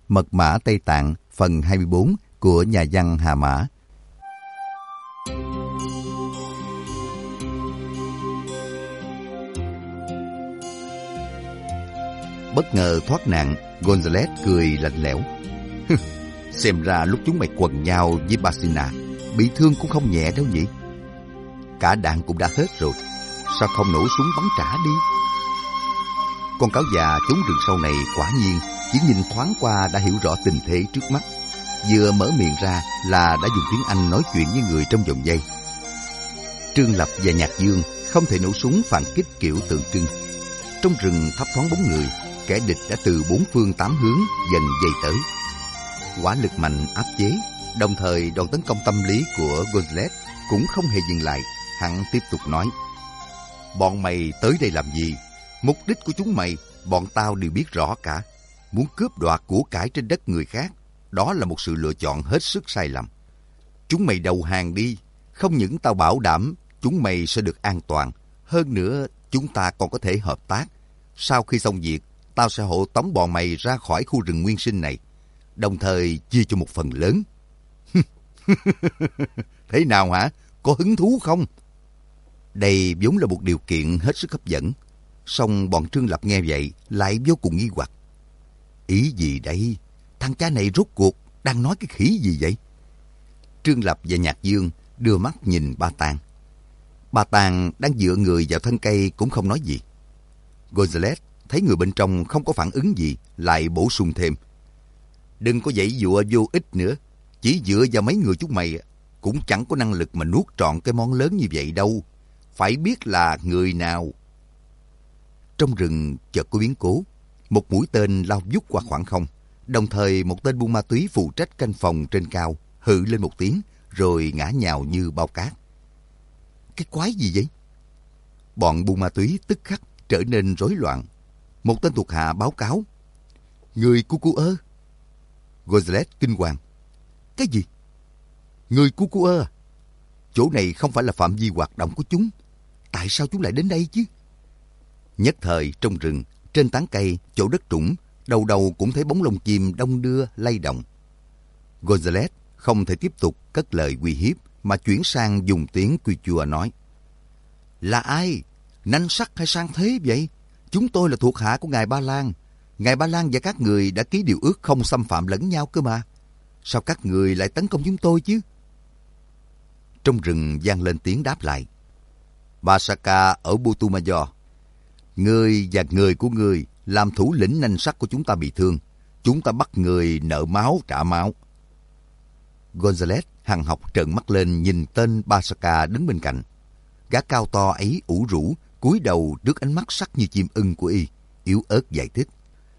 Mật mã Tây Tạng phần 24 của nhà văn Hà Mã. Bất ngờ thoát nạn, Gonzales cười lạnh lẽo. Xem ra lúc chúng mày quần nhau với Basina, bị thương cũng không nhẹ đâu nhỉ? Cả đạn cũng đã hết rồi, sao không nổ súng bắn trả đi? Con cáo già trốn rừng sâu này quả nhiên chỉ nhìn thoáng qua đã hiểu rõ tình thế trước mắt. Vừa mở miệng ra là đã dùng tiếng Anh nói chuyện với người trong vòng vây. Trương Lập và Nhạc Dương không thể nổ súng phản kích kiểu tượng trưng. Trong rừng thấp thoáng bóng người, kẻ địch đã từ 4 phương 8 hướng dần dày tới. Hỏa lực mạnh áp chế, đồng thời đòn tấn công tâm lý của Gonzales cũng không hề dừng lại. Hắn tiếp tục nói: bọn mày tới đây làm gì? Mục đích của chúng mày, bọn tao đều biết rõ cả. Muốn cướp đoạt của cải trên đất người khác, đó là một sự lựa chọn hết sức sai lầm. Chúng mày đầu hàng đi, không những tao bảo đảm chúng mày sẽ được an toàn, hơn nữa chúng ta còn có thể hợp tác. Sau khi xong việc, tao sẽ hộ tống bọn mày ra khỏi khu rừng nguyên sinh này, đồng thời chia cho một phần lớn. Thế nào hả? Có hứng thú không? Đây vốn là một điều kiện hết sức hấp dẫn. Song bọn Trương Lập nghe vậy lại vô cùng nghi hoặc. Ý gì đây? Thằng cha này rốt cuộc đang nói cái khỉ gì vậy? Trương Lập và Nhạc Dương đưa mắt nhìn Ba Tàng. Ba Tàng đang dựa người vào thân cây cũng không nói gì. Gonzales thấy người bên trong không có phản ứng gì, lại bổ sung thêm: đừng có giãy giụa vô ích nữa. Chỉ dựa vào mấy người chúng mày cũng chẳng có năng lực mà nuốt trọn cái món lớn như vậy đâu. Phải biết là người nào. Trong rừng chợt có biến cố. Một mũi tên lao vút qua khoảng không. Đồng thời một tên buôn ma túy phụ trách canh phòng trên cao hự lên một tiếng rồi ngã nhào như bao cát. Cái quái gì vậy? Bọn buôn ma túy tức khắc trở nên rối loạn. Một tên thuộc hạ báo cáo: người Cucuơ. Gonzales kinh hoàng: cái gì? Người Cucuơ? Chỗ này không phải là phạm vi hoạt động của chúng. Tại sao chúng lại đến đây chứ? Nhất thời trong rừng, trên tán cây, chỗ đất trũng, đầu đầu cũng thấy bóng lông chim đong đưa lay động. Gonzales không thể tiếp tục cất lời uy hiếp mà chuyển sang dùng tiếng Quechua nói: là ai? Nanh sắc hay sang thế vậy? Chúng tôi là thuộc hạ của ngài Ba Lan. Ngài Ba Lan và các người đã ký điều ước không xâm phạm lẫn nhau cơ mà. Sao các người lại tấn công chúng tôi chứ? Trong rừng vang lên tiếng đáp lại: Basaka ở Putumayo. Ngươi và người của ngươi làm thủ lĩnh nanh sắc của chúng ta bị thương. Chúng ta bắt người nợ máu trả máu. Gonzales hằn học trợn mắt lên nhìn tên Basaka đứng bên cạnh. Gã cao to ấy ủ rũ, cúi đầu trước ánh mắt sắc như chim ưng của y, yếu ớt giải thích: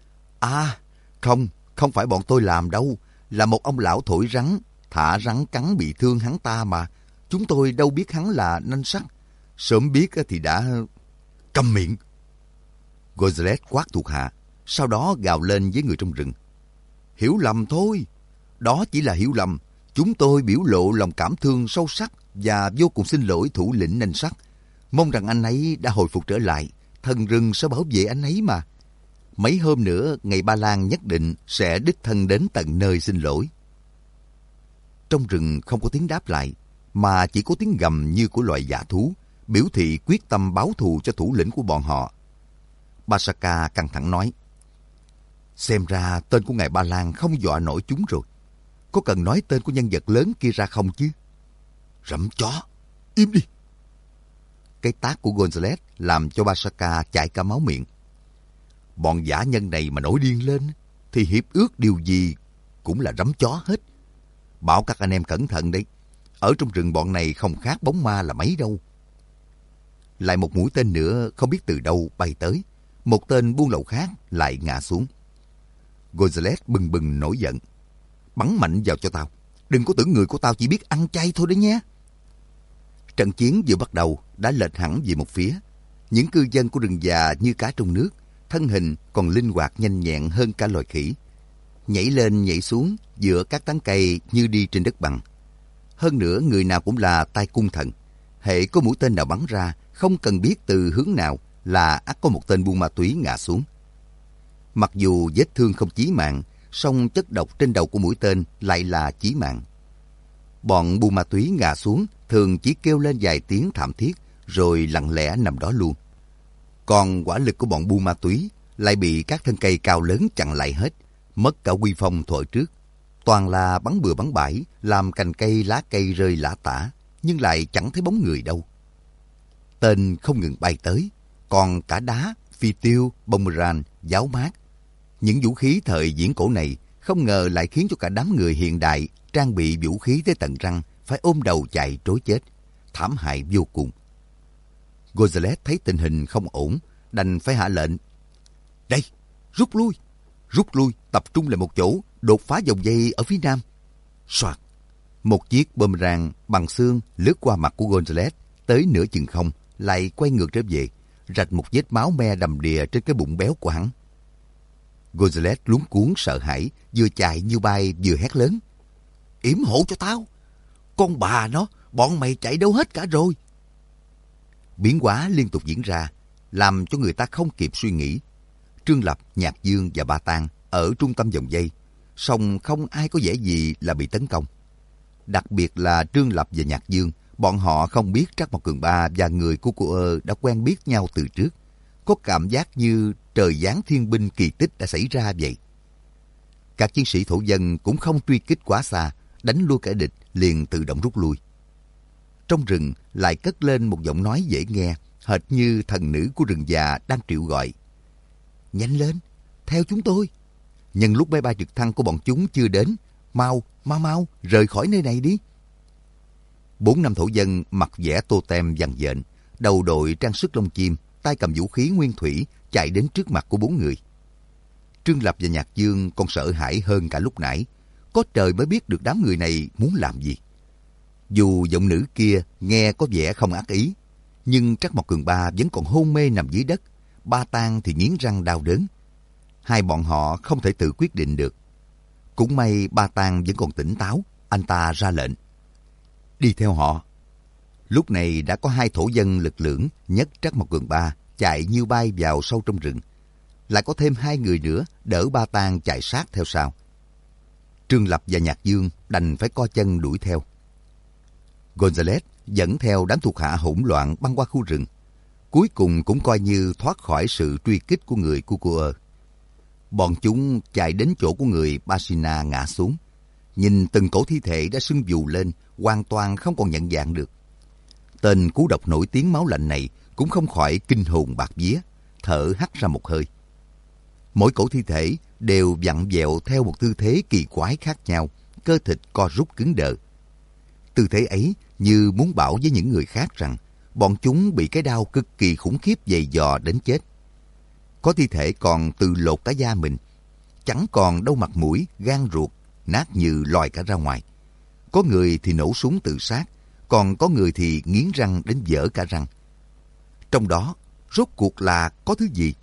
không phải bọn tôi làm đâu. Là một ông lão thổi rắn, thả rắn cắn bị thương hắn ta mà. Chúng tôi đâu biết hắn là nanh sắc. Sớm biết thì đã... Câm miệng! Gonzales quát thuộc hạ, sau đó gào lên với người trong rừng: hiểu lầm thôi. Đó chỉ là hiểu lầm. Chúng tôi biểu lộ lòng cảm thương sâu sắc và vô cùng xin lỗi thủ lĩnh nanh sắc. Mong rằng anh ấy đã hồi phục trở lại. Thần rừng sẽ bảo vệ anh ấy mà. Mấy hôm nữa, ngài Ba Lan nhất định sẽ đích thân đến tận nơi xin lỗi. Trong rừng không có tiếng đáp lại, mà chỉ có tiếng gầm như của loài dã thú, biểu thị quyết tâm báo thù cho thủ lĩnh của bọn họ. Basaka căng thẳng nói: xem ra tên của ngài Ba Lan không dọa nổi chúng rồi. Có cần nói tên của nhân vật lớn kia ra không chứ? Rậm chó! Im đi! Cái tát của Gonzales làm cho Basaka chảy cả máu miệng. Bọn dã nhân này mà nổi điên lên thì hiệp ước điều gì cũng là rắm chó hết. Bảo các anh em cẩn thận đấy. Ở trong rừng bọn này không khác bóng ma là mấy đâu. Lại một mũi tên nữa không biết từ đâu bay tới. Một tên buôn lậu khác lại ngã xuống. Gonzales bừng bừng nổi giận: bắn mạnh vào cho tao. Đừng có tưởng người của tao chỉ biết ăn chay thôi đấy nhé. Trận chiến vừa bắt đầu đã lệch hẳn về một phía. Những cư dân của rừng già như cá trong nước, thân hình còn linh hoạt nhanh nhẹn hơn cả loài khỉ. Nhảy lên nhảy xuống giữa các tán cây như đi trên đất bằng. Hơn nữa người nào cũng là tay cung thần. Hễ có mũi tên nào bắn ra, không cần biết từ hướng nào là ắt có một tên buôn ma túy ngã xuống. Mặc dù vết thương không chí mạng, song chất độc trên đầu của mũi tên lại là chí mạng. Bọn buôn ma túy ngã xuống thường chỉ kêu lên vài tiếng thảm thiết rồi lặng lẽ nằm đó luôn. Còn quả lực của bọn buôn ma túy lại bị các thân cây cao lớn chặn lại hết, mất cả uy phong thuở trước. Toàn là bắn bừa bắn bãi, làm cành cây lá cây rơi lả tả, nhưng lại chẳng thấy bóng người đâu. Tên không ngừng bay tới, còn cả đá, phi tiêu, boomerang, giáo mát. Những vũ khí thời viễn cổ này không ngờ lại khiến cho cả đám người hiện đại trang bị vũ khí tới tận răng phải ôm đầu chạy trối chết, thảm hại vô cùng. Gonzales thấy tình hình không ổn, đành phải hạ lệnh. Đây, rút lui, tập trung lại một chỗ, đột phá vòng dây ở phía nam. Soạt, một chiếc boomerang bằng xương lướt qua mặt của Gonzales, tới nửa chừng không, lại quay ngược trở về, rạch một vết máu me đầm đìa trên cái bụng béo của hắn. Gonzales luống cuống sợ hãi, vừa chạy như bay vừa hét lớn. Yểm hộ cho tao! Con bà nó, bọn mày chạy đâu hết cả rồi? Biến hóa liên tục diễn ra, làm cho người ta không kịp suy nghĩ. Trương Lập, Nhạc Dương và Ba Tang ở trung tâm vòng dây, song không ai có vẻ gì là bị tấn công. Đặc biệt là Trương Lập và Nhạc Dương, bọn họ không biết Trác Mộc Cường Ba và người của cô đã quen biết nhau từ trước. Có cảm giác như trời giáng thiên binh kỳ tích đã xảy ra vậy. Các chiến sĩ thổ dân cũng không truy kích quá xa, đánh lui kẻ địch liền tự động rút lui. Trong rừng lại cất lên một giọng nói dễ nghe, hệt như thần nữ của rừng già đang triệu gọi. Nhanh lên, theo chúng tôi. Nhân lúc máy bay trực thăng của bọn chúng chưa đến, mau, rời khỏi nơi này đi. 4-5 thổ dân mặc vẽ tô tem vằn vện, đầu đội trang sức lông chim, tay cầm vũ khí nguyên thủy, chạy đến trước mặt của 4 người. Trương Lập và Nhạc Dương còn sợ hãi hơn cả lúc nãy. Có trời mới biết được đám người này muốn làm gì. Dù giọng nữ kia nghe có vẻ không ác ý, nhưng Trác Mộc Cường Ba vẫn còn hôn mê nằm dưới đất. Ba Tang thì nghiến răng đau đớn. Hai bọn họ không thể tự quyết định được. Cũng may Ba Tang vẫn còn tỉnh táo, anh ta ra lệnh. Đi theo họ. Lúc này đã có 2 thổ dân lực lưỡng nhấc Trác Mộc Cường Ba chạy như bay vào sâu trong rừng. Lại có thêm 2 người nữa đỡ Ba Tang chạy sát theo sau. Trương Lập và Nhạc Dương đành phải co chân đuổi theo. Gonzales dẫn theo đám thuộc hạ hỗn loạn băng qua khu rừng. Cuối cùng cũng coi như thoát khỏi sự truy kích của người Cucuơ. Bọn chúng chạy đến chỗ của người Basina ngã xuống. Nhìn từng cổ thi thể đã sưng vù lên, hoàn toàn không còn nhận dạng được. Tên cú độc nổi tiếng máu lạnh này cũng không khỏi kinh hồn bạt vía, thở hắt ra một hơi. Mỗi cổ thi thể đều vặn vẹo theo một tư thế kỳ quái khác nhau, cơ thịt co rút cứng đờ. Tư thế ấy như muốn bảo với những người khác rằng bọn chúng bị cái đau cực kỳ khủng khiếp dày dò đến chết. Có thi thể còn tự lột cả da mình, chẳng còn đâu mặt mũi, gan ruột, nát như lòi cả ra ngoài. Có người thì nổ súng tự sát, còn có người thì nghiến răng đến vỡ cả răng. Trong đó, rốt cuộc là có thứ gì?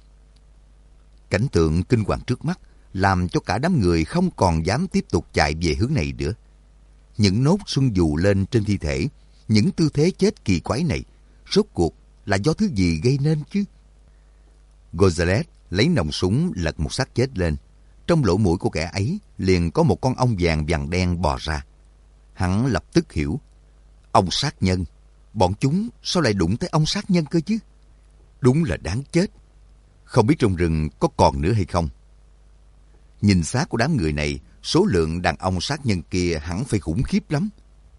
Cảnh tượng kinh hoàng trước mắt làm cho cả đám người không còn dám tiếp tục chạy về hướng này nữa. Những nốt sưng vù lên trên thi thể, những tư thế chết kỳ quái này, rốt cuộc là do thứ gì gây nên chứ? Gonzales lấy nòng súng lật một xác chết lên. Trong lỗ mũi của kẻ ấy liền có một con ong vàng vàng đen bò ra. Hắn lập tức hiểu. Ong sát nhân. Bọn chúng sao lại đụng tới ong sát nhân cơ chứ? Đúng là đáng chết. Không biết trong rừng có còn nữa hay không? Nhìn xác của đám người này, số lượng đàn ông sát nhân kia hẳn phải khủng khiếp lắm.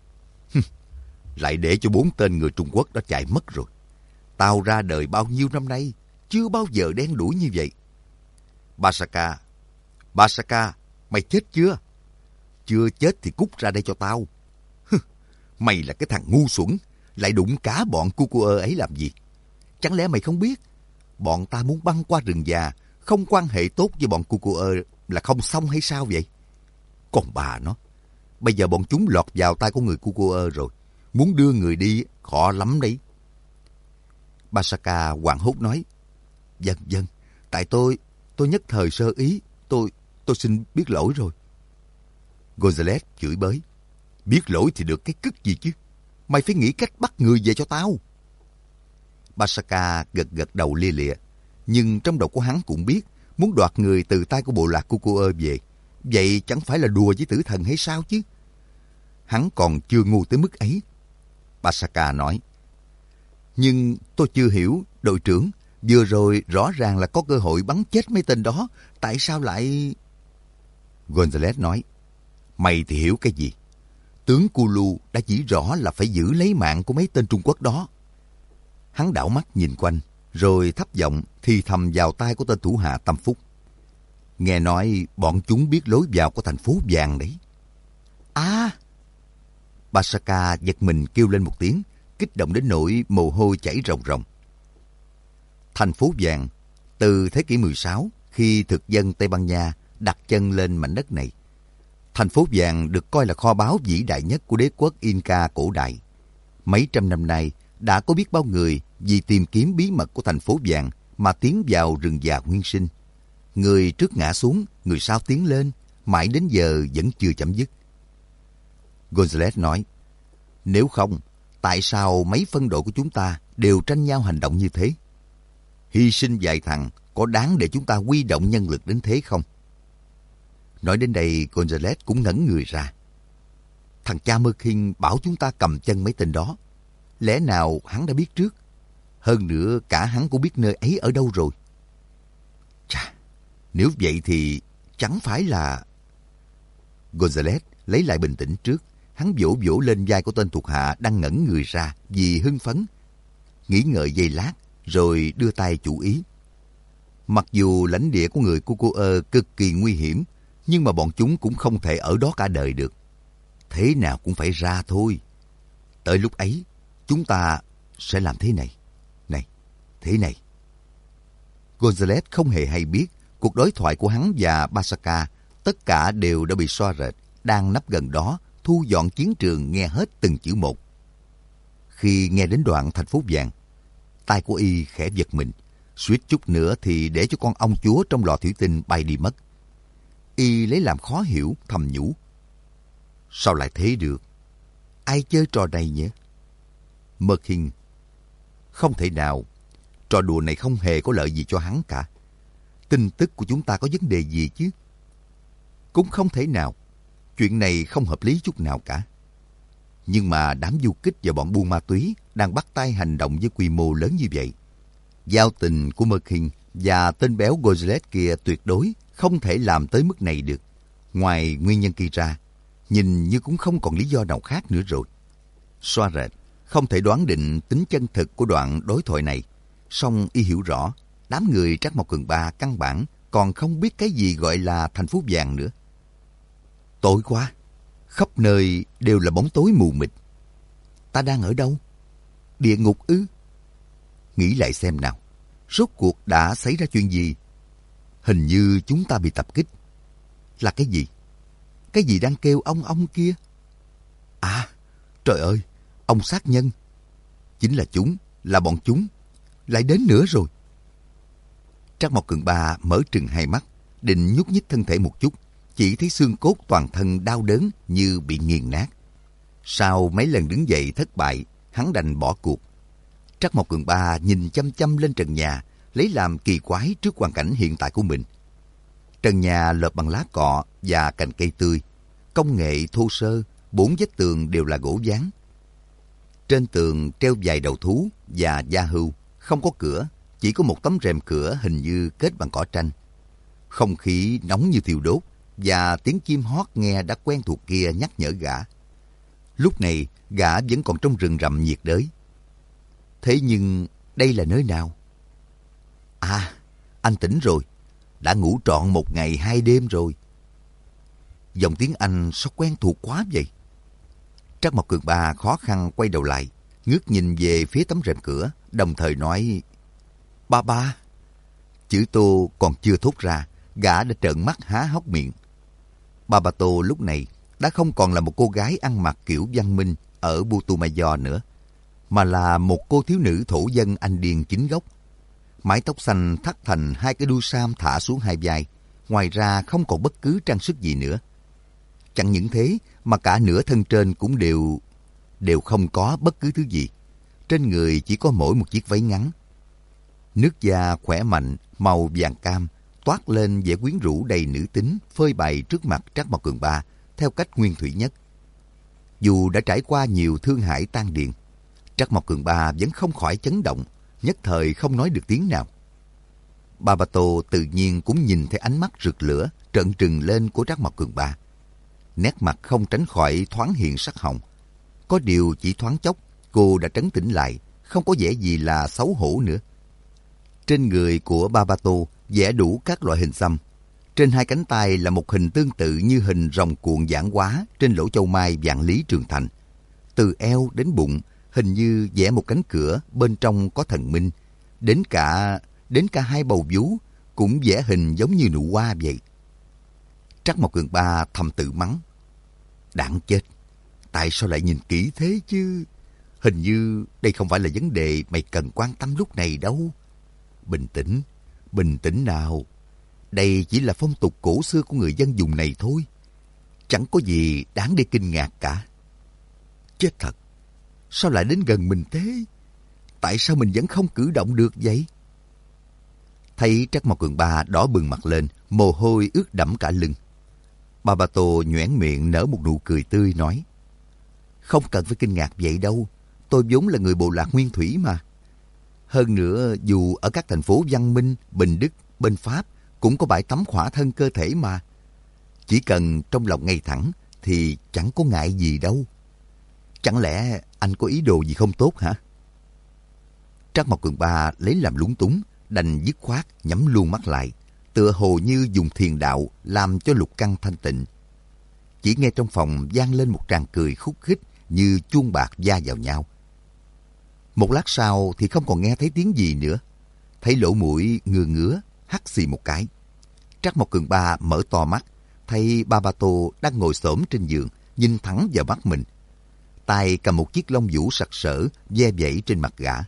Lại để cho 4 tên người Trung Quốc đó chạy mất rồi. Tao ra đời bao nhiêu năm nay, chưa bao giờ đen đủi như vậy. Basaka, mày chết chưa? Chưa chết thì cút ra đây cho tao. Mày là cái thằng ngu xuẩn, lại đụng cả bọn Cucuơ ấy làm gì? Chẳng lẽ mày không biết? Bọn ta muốn băng qua rừng già, không quan hệ tốt với bọn Cucuơ là không xong hay sao vậy? Còn bà nó, bây giờ bọn chúng lọt vào tay của người Cucuơ rồi. Muốn đưa người đi khó lắm đấy. Basaka hoảng hốt nói. Vâng, tại tôi nhất thời sơ ý, tôi xin biết lỗi rồi. Gonzales chửi bới. Biết lỗi thì được cái cứt gì chứ? Mày phải nghĩ cách bắt người về cho tao. Basaka gật đầu lia lịa. Nhưng trong đầu của hắn cũng biết, muốn đoạt người từ tay của bộ lạc Cucuơ về, vậy chẳng phải là đùa với tử thần hay sao chứ? Hắn còn chưa ngu tới mức ấy. Pasaka nói. Nhưng tôi chưa hiểu, đội trưởng, vừa rồi rõ ràng là có cơ hội bắn chết mấy tên đó, tại sao lại... Gonzales nói. Mày thì hiểu cái gì? Tướng Kulu đã chỉ rõ là phải giữ lấy mạng của mấy tên Trung Quốc đó. Hắn đảo mắt nhìn quanh, rồi thấp giọng thì thầm vào tai của tên thủ hạ Tâm Phúc. Nghe nói bọn chúng biết lối vào của thành phố vàng đấy. À! Pasaka giật mình kêu lên một tiếng, kích động đến nỗi mồ hôi chảy ròng ròng. Thành phố vàng, từ thế kỷ 16, khi thực dân Tây Ban Nha đặt chân lên mảnh đất này. Thành phố vàng được coi là kho báu vĩ đại nhất của đế quốc Inca cổ đại. Mấy trăm năm nay, đã có biết bao người vì tìm kiếm bí mật của thành phố vàng mà tiến vào rừng già nguyên sinh. Người trước ngã xuống, người sau tiến lên, mãi đến giờ vẫn chưa chấm dứt. Gonzales nói, nếu không, tại sao mấy phân đội của chúng ta đều tranh nhau hành động như thế? Hy sinh vài thằng có đáng để chúng ta huy động nhân lực đến thế không? Nói đến đây, Gonzales cũng ngẩn người ra. Thằng cha Mơ Kinh bảo chúng ta cầm chân mấy tên đó. Lẽ nào hắn đã biết trước? Hơn nữa, cả hắn cũng biết nơi ấy ở đâu rồi. Chà, nếu vậy thì chẳng phải là... Gonzales lấy lại bình tĩnh trước. Hắn vỗ vỗ lên vai của tên thuộc hạ đang ngẩn người ra vì hưng phấn. Nghĩ ngợi giây lát, rồi đưa tay chủ ý. Mặc dù lãnh địa của người Kukuơ cực kỳ nguy hiểm, nhưng mà bọn chúng cũng không thể ở đó cả đời được. Thế nào cũng phải ra thôi. Tới lúc ấy, chúng ta sẽ làm thế này, thế này. Gonzales không hề hay biết cuộc đối thoại của hắn và Pasaka tất cả đều đã bị xóa rệt, đang nấp gần đó, thu dọn chiến trường nghe hết từng chữ một. Khi nghe đến đoạn thành phố vàng, tai của y khẽ giật mình, suýt chút nữa thì để cho con ong chúa trong lò thủy tinh bay đi mất. Y lấy làm khó hiểu, thầm nhủ. Sao lại thế được? Ai chơi trò này nhỉ? Mơ Kinh. Không thể nào. Trò đùa này không hề có lợi gì cho hắn cả. Tin tức của chúng ta có vấn đề gì chứ? Cũng không thể nào. Chuyện này không hợp lý chút nào cả. Nhưng mà đám du kích và bọn buôn ma túy đang bắt tay hành động với quy mô lớn như vậy. Giao tình của Mơ Kinh và tên béo Gonzales kia tuyệt đối không thể làm tới mức này được. Ngoài nguyên nhân kia ra, nhìn như cũng không còn lý do nào khác nữa rồi. Xoa rệt, không thể đoán định tính chân thực của đoạn đối thoại này. Song y hiểu rõ, đám người Trắc Mộc Cường Ba căn bản còn không biết cái gì gọi là thành phố vàng nữa. Tối quá, khắp nơi đều là bóng tối mù mịt. Ta đang ở đâu? Địa ngục ư? Nghĩ lại xem nào, rốt cuộc đã xảy ra chuyện gì? Hình như chúng ta bị tập kích. Là cái gì? Cái gì đang kêu ong ong kia? À, trời ơi, ong sát nhân. Chính là chúng, là bọn chúng. Lại đến nữa rồi. Trắc Mộc Cường Ba mở trừng hai mắt, định nhúc nhích thân thể một chút, chỉ thấy xương cốt toàn thân đau đớn như bị nghiền nát. Sau mấy lần đứng dậy thất bại, hắn đành bỏ cuộc. Trắc Mộc Cường Ba nhìn chăm chăm lên trần nhà, lấy làm kỳ quái trước hoàn cảnh hiện tại của mình. Trần nhà lợp bằng lá cọ và cành cây tươi, công nghệ thô sơ, 4 vách tường đều là gỗ ván. Trên tường treo vài đầu thú và da hưu, không có cửa, chỉ có một tấm rèm cửa hình như kết bằng cỏ tranh. Không khí nóng như thiêu đốt và tiếng chim hót nghe đã quen thuộc kia nhắc nhở gã. Lúc này gã vẫn còn trong rừng rậm nhiệt đới. Thế nhưng đây là nơi nào? À, anh tỉnh rồi. Đã ngủ trọn 1 ngày 2 đêm rồi. Dòng tiếng Anh sao quen thuộc quá vậy? Trắc Mộc Cường Ba khó khăn quay đầu lại, ngước nhìn về phía tấm rèm cửa, đồng thời nói: Ba ba. Chữ Tô còn chưa thốt ra, gã đã trợn mắt há hốc miệng. Ba Ba Tô lúc này đã không còn là một cô gái ăn mặc kiểu văn minh ở Putumayo nữa, mà là một cô thiếu nữ thổ dân Anh điền chính gốc. Mái tóc xanh thắt thành 2 cái đuôi sam thả xuống 2 vai, ngoài ra không còn bất cứ trang sức gì nữa. Chẳng những thế mà cả nửa thân trên cũng đều không có bất cứ thứ gì. Trên người chỉ có mỗi một chiếc váy ngắn. Nước da khỏe mạnh, màu vàng cam, toát lên vẻ quyến rũ đầy nữ tính, phơi bày trước mặt Trác Mộc Cường Ba theo cách nguyên thủy nhất. Dù đã trải qua nhiều thương hải tan điền, Trác Mộc Cường Ba vẫn không khỏi chấn động, nhất thời không nói được tiếng nào. Ba Ba Tô tự nhiên cũng nhìn thấy ánh mắt rực lửa trợn trừng lên của Trác Mộc Cường Ba. Nét mặt không tránh khỏi thoáng hiện sắc hồng. Có điều chỉ thoáng chốc, cô đã trấn tĩnh lại, không có vẻ gì là xấu hổ nữa. Trên người của Ba Ba Tô vẽ đủ các loại hình xăm. Trên hai cánh tay là một hình tương tự như hình rồng cuộn giãn hóa trên lỗ châu mai vạn lý trường thành. Từ eo đến bụng, hình như vẽ một cánh cửa bên trong có thần minh. Đến cả hai bầu vú cũng vẽ hình giống như nụ hoa vậy. Trác Mộc Cường Ba thầm tự mắng. Đáng chết, tại sao lại nhìn kỹ thế chứ? Hình như đây không phải là vấn đề mày cần quan tâm lúc này đâu. Bình tĩnh nào. Đây chỉ là phong tục cổ xưa của người dân vùng này thôi. Chẳng có gì đáng để kinh ngạc cả. Chết thật, sao lại đến gần mình thế? Tại sao mình vẫn không cử động được vậy? Thấy Trác Mộc Cường Ba đỏ bừng mặt lên, mồ hôi ướt đẫm cả lưng. Ba Ba Tô nhoẻn miệng nở một nụ cười tươi nói. Không cần phải kinh ngạc vậy đâu. Tôi vốn là người bộ lạc nguyên thủy mà. Hơn nữa, dù ở các thành phố văn minh, Bình Đức, bên Pháp cũng có bãi tắm khỏa thân cơ thể mà. Chỉ cần trong lòng ngay thẳng thì chẳng có ngại gì đâu. Chẳng lẽ anh có ý đồ gì không tốt hả? Trác Mộc Cường Ba lấy làm lúng túng, đành dứt khoát nhắm luôn mắt lại, tựa hồ như dùng thiền đạo làm cho lục căn thanh tịnh. Chỉ nghe trong phòng vang lên một tràng cười khúc khích như chuông bạc va vào nhau. Một lát sau thì không còn nghe thấy tiếng gì nữa. Thấy lỗ mũi ngừa ngứa, hắt xì một cái. Trác Mộc Cường Ba mở to mắt, thấy Ba Ba Tô đang ngồi xổm trên giường, nhìn thẳng vào mắt mình. Tay cầm một chiếc lông vũ sặc sỡ, ve vẩy trên mặt gã.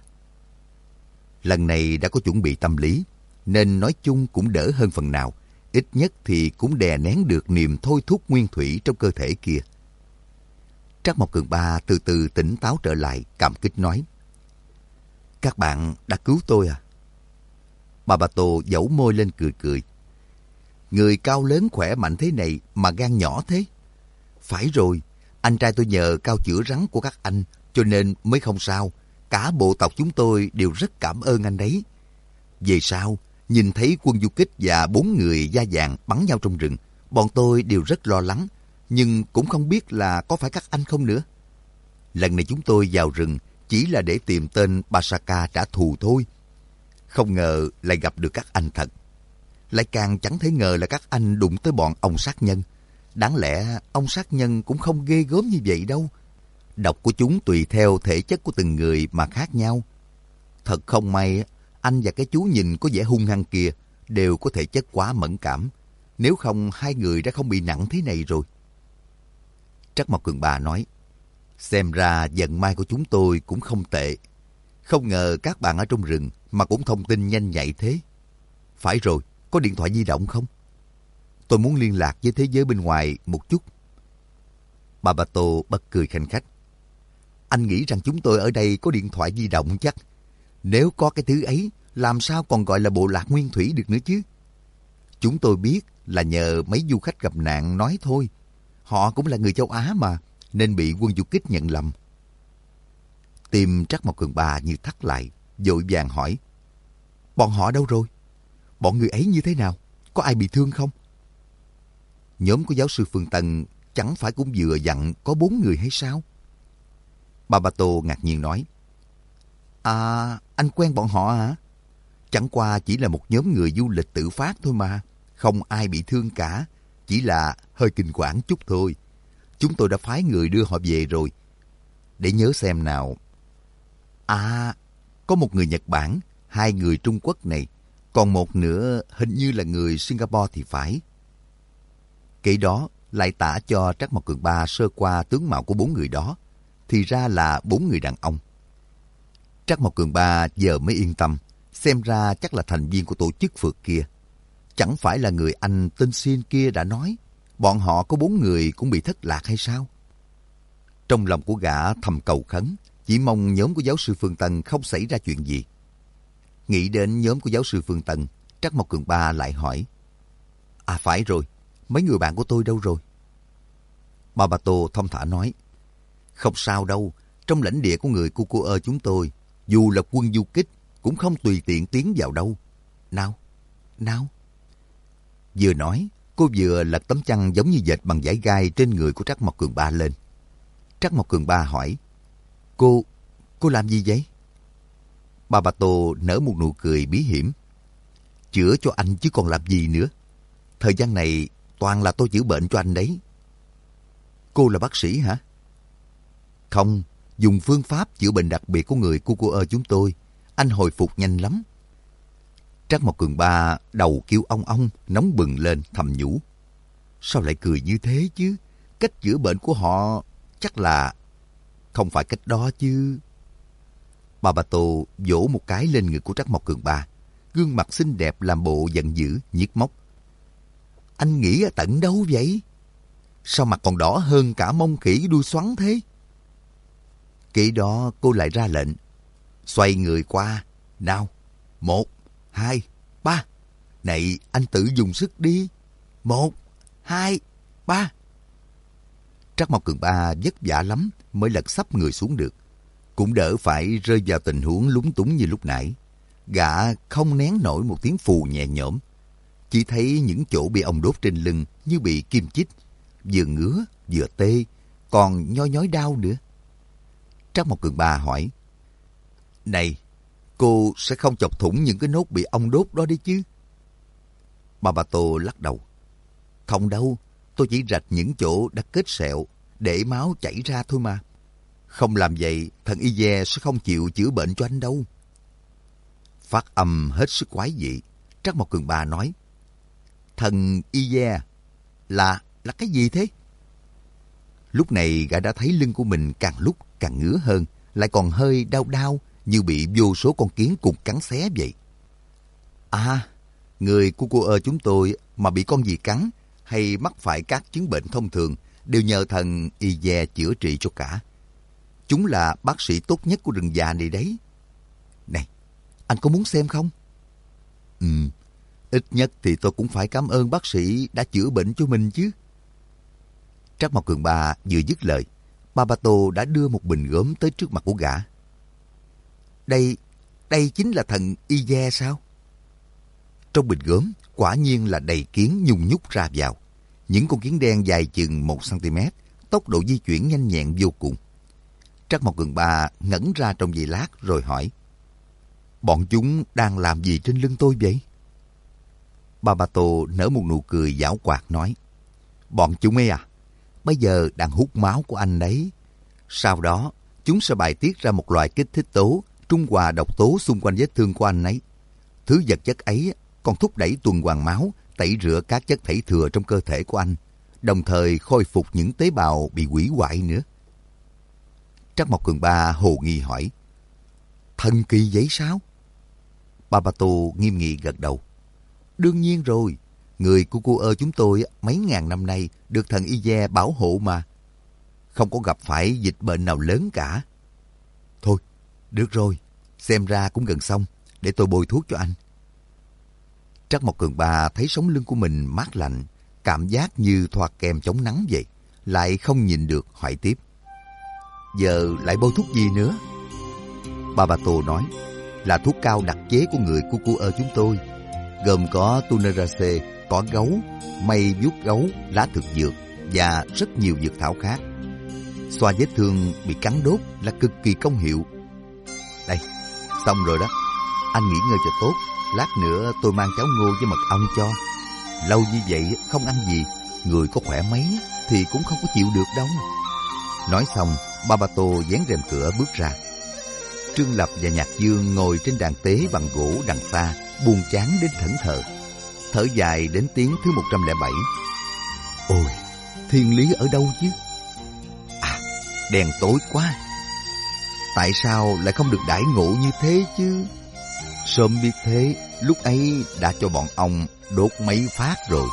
Lần này đã có chuẩn bị tâm lý, nên nói chung cũng đỡ hơn phần nào. Ít nhất thì cũng đè nén được niềm thôi thúc nguyên thủy trong cơ thể kia. Trác Mộc Cường Ba từ từ tỉnh táo trở lại, cảm kích nói. Các bạn đã cứu tôi à? Ba Ba Tô dẫu môi lên cười cười. Người cao lớn khỏe mạnh thế này mà gan nhỏ thế. Phải rồi, anh trai tôi nhờ cao chữa rắn của các anh, cho nên mới không sao. Cả bộ tộc chúng tôi đều rất cảm ơn anh đấy. Về sau, nhìn thấy quân du kích và 4 người da vàng bắn nhau trong rừng, bọn tôi đều rất lo lắng, nhưng cũng không biết là có phải các anh không nữa. Lần này chúng tôi vào rừng chỉ là để tìm tên Basaka trả thù thôi. Không ngờ lại gặp được các anh thật. Lại càng chẳng thể ngờ là các anh đụng tới bọn ông sát nhân. Đáng lẽ ông sát nhân cũng không ghê gớm như vậy đâu. Độc của chúng tùy theo thể chất của từng người mà khác nhau. Thật không may, anh và cái chú nhìn có vẻ hung hăng kia đều có thể chất quá mẫn cảm. Nếu không, hai người đã không bị nặng thế này rồi. Trác Mộc Cường Ba nói, xem ra vận may của chúng tôi cũng không tệ. Không ngờ các bạn ở trong rừng mà cũng thông tin nhanh nhạy thế. Phải rồi, có điện thoại di động không? Tôi muốn liên lạc với thế giới bên ngoài một chút. Ba Ba Tô bật cười khanh khách. Anh nghĩ rằng chúng tôi ở đây có điện thoại di động chắc. Nếu có cái thứ ấy, làm sao còn gọi là bộ lạc nguyên thủy được nữa chứ? Chúng tôi biết là nhờ mấy du khách gặp nạn nói thôi. Họ cũng là người châu Á mà, nên bị quân du kích nhận lầm. Tim Trác Mộc Cường Ba như thắt lại, vội vàng hỏi. Bọn họ đâu rồi? Bọn người ấy như thế nào? Có ai bị thương không? Nhóm của giáo sư Phương Tân chẳng phải cũng vừa dặn có 4 người hay sao? Ba Ba Tô ngạc nhiên nói. À, anh quen bọn họ hả? Chẳng qua chỉ là một nhóm người du lịch tự phát thôi mà. Không ai bị thương cả. Chỉ là hơi kinh quản chút thôi. Chúng tôi đã phái người đưa họ về rồi. Để nhớ xem nào. À, có một người Nhật Bản, 2 người Trung Quốc này. Còn một nữa hình như là người Singapore thì phải. Kể đó lại tả cho Trác Mộc Cường Ba sơ qua tướng mạo của 4 người đó. Thì ra là 4 người đàn ông. Trác Mộc Cường Ba giờ mới yên tâm. Xem ra chắc là thành viên của tổ chức phượt kia. Chẳng phải là người anh tên Xin kia đã nói bọn họ có 4 người cũng bị thất lạc hay sao? Trong lòng của gã thầm cầu khấn, chỉ mong nhóm của giáo sư Phương Tân không xảy ra chuyện gì. Nghĩ đến nhóm của giáo sư Phương Tân, Trác Mộc Cường Ba lại hỏi. À phải rồi, mấy người bạn của tôi đâu rồi? Babato thong thả nói. Không sao đâu, trong lãnh địa của người Cucuơ chúng tôi, dù là quân du kích, cũng không tùy tiện tiến vào đâu. Nào, nào. Vừa nói, cô vừa lật tấm chăn giống như dệt bằng vải gai trên người của Trắc Mộc Cường Ba lên. Trắc Mộc Cường Ba hỏi, cô làm gì vậy? Babato nở một nụ cười bí hiểm. Chữa cho anh chứ còn làm gì nữa. Thời gian này toàn là tôi chữa bệnh cho anh đấy. Cô là bác sĩ hả? Không, dùng phương pháp chữa bệnh đặc biệt của người Cucuơ chúng tôi. Anh hồi phục nhanh lắm. Trắc Mộc Cường Ba đầu kêu ong ong, nóng bừng lên thầm nhủ. Sao lại cười như thế chứ? Cách chữa bệnh của họ chắc là không phải cách đó chứ. Babato vỗ một cái lên người của Trắc Mộc Cường Ba. Gương mặt xinh đẹp làm bộ giận dữ, nhiếc móc. Anh nghĩ ở tận đâu vậy? Sao mặt còn đỏ hơn cả mông khỉ đuôi xoắn thế? Kỹ đó cô lại ra lệnh. Xoay người qua. Nào, 1, 2, 3. Này, anh tự dùng sức đi. 1, 2, 3. Trắc Mộc Cường Ba vất vả lắm mới lật sấp người xuống được. Cũng đỡ phải rơi vào tình huống lúng túng như lúc nãy. Gã không nén nổi một tiếng phù nhẹ nhõm. Chỉ thấy những chỗ bị ong đốt trên lưng như bị kim chích, vừa ngứa vừa tê, còn nhói nhói đau nữa. Trắc Mộc Cường Ba hỏi, này, cô sẽ không chọc thủng những cái nốt bị ong đốt đó đấy chứ? Babato lắc đầu. Không đâu, tôi chỉ rạch những chỗ đã kết sẹo, để máu chảy ra thôi mà. Không làm vậy, thần Ize sẽ không chịu chữa bệnh cho anh đâu. Phát âm hết sức quái dị, Trắc Mộc Cường Ba nói, thần Ize là cái gì thế? Lúc này gã đã thấy lưng của mình càng lúc càng ngứa hơn, lại còn hơi đau đau như bị vô số con kiến cục cắn xé vậy. À, người Cucuơ chúng tôi mà bị con gì cắn hay mắc phải các chứng bệnh thông thường đều nhờ thần Ize chữa trị cho cả. Chúng là bác sĩ tốt nhất của rừng già này đấy. Này, anh có muốn xem không? Ít nhất thì tôi cũng phải cảm ơn bác sĩ đã chữa bệnh cho mình chứ. Trắc Mộc Cường Ba vừa dứt lời, Babato đã đưa một bình gốm tới trước mặt của gã. Đây chính là thần Ize sao? Trong bình gốm quả nhiên là đầy kiến nhung nhúc ra vào. Những con kiến đen dài chừng 1 cm, tốc độ di chuyển nhanh nhẹn vô cùng. Trắc Mộc Cường Ba ngẩn ra trong giây lát rồi hỏi, bọn chúng đang làm gì trên lưng tôi vậy? Babato nở một nụ cười giảo hoạt nói, bọn chúng ấy à, bây giờ đang hút máu của anh đấy. Sau đó, chúng sẽ bài tiết ra một loại kích thích tố, trung hòa độc tố xung quanh vết thương của anh ấy. Thứ vật chất ấy còn thúc đẩy tuần hoàn máu, tẩy rửa các chất thảy thừa trong cơ thể của anh, đồng thời khôi phục những tế bào bị hủy hoại nữa. Trắc Mộc Cường Ba hồ nghi hỏi, thần kỳ vậy sao? Babato nghiêm nghị gật đầu. Đương nhiên rồi, người Cucuơ chúng tôi mấy ngàn năm nay được thần Ize bảo hộ mà. Không có gặp phải dịch bệnh nào lớn cả. Thôi, được rồi, xem ra cũng gần xong, để tôi bôi thuốc cho anh. Trắc Mộc Cường Ba thấy sống lưng của mình mát lạnh, cảm giác như thoa kem chống nắng vậy, lại không nhìn được hỏi tiếp. Giờ lại bôi thuốc gì nữa? Babato nói, là thuốc cao đặc chế của người Cucuơ chúng tôi, gồm có Tunerase, cỏ gấu, mây vuốt gấu, lá thực dược và rất nhiều dược thảo khác. Xoa vết thương bị cắn đốt là cực kỳ công hiệu. Đây, xong rồi đó. Anh nghỉ ngơi cho tốt, lát nữa tôi mang cháo ngô với mật ong cho. Lâu như vậy không ăn gì, người có khỏe mấy thì cũng không có chịu được đâu. Nói xong, Babato vén rèm cửa bước ra. Trương Lập và Nhạc Dương ngồi trên đàn tế bằng gỗ đằng xa, buồn chán đến thẫn thờ. Thở dài đến tiếng thứ 107. Ôi, thiên lý ở đâu chứ? À, đèn tối quá. Tại sao lại không được đãi ngộ như thế chứ? Sớm biết thế, lúc ấy đã cho bọn ông đốt mấy phát rồi.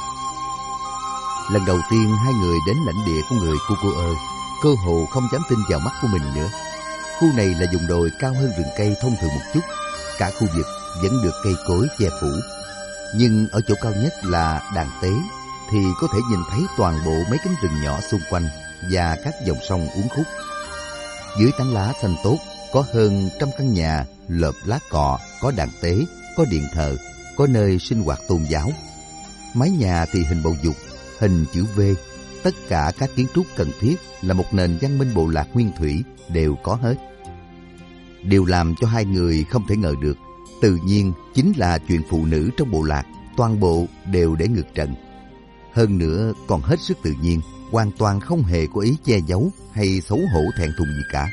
Lần đầu tiên hai người đến lãnh địa của người Cucuơ, cơ hồ không dám tin vào mắt của mình nữa. Khu này là vùng đồi cao hơn rừng cây thông thường một chút. Cả khu vực vẫn được cây cối che phủ. nhưng ở chỗ cao nhất là đàn tế thì có thể nhìn thấy toàn bộ mấy cánh rừng nhỏ xung quanh và các dòng sông uốn khúc. Dưới tán lá xanh tốt có hơn 100 căn nhà lợp lá cọ, có đàn tế, có điện thờ, có nơi sinh hoạt tôn giáo. Mái nhà thì hình bầu dục, hình chữ V. Tất cả các kiến trúc cần thiết là một nền văn minh bộ lạc nguyên thủy đều có hết. Điều làm cho hai người không thể ngờ được, tự nhiên chính là chuyện phụ nữ trong bộ lạc, toàn bộ đều để ngược trần. Hơn nữa còn hết sức tự nhiên, hoàn toàn không hề có ý che giấu hay xấu hổ thẹn thùng gì cả.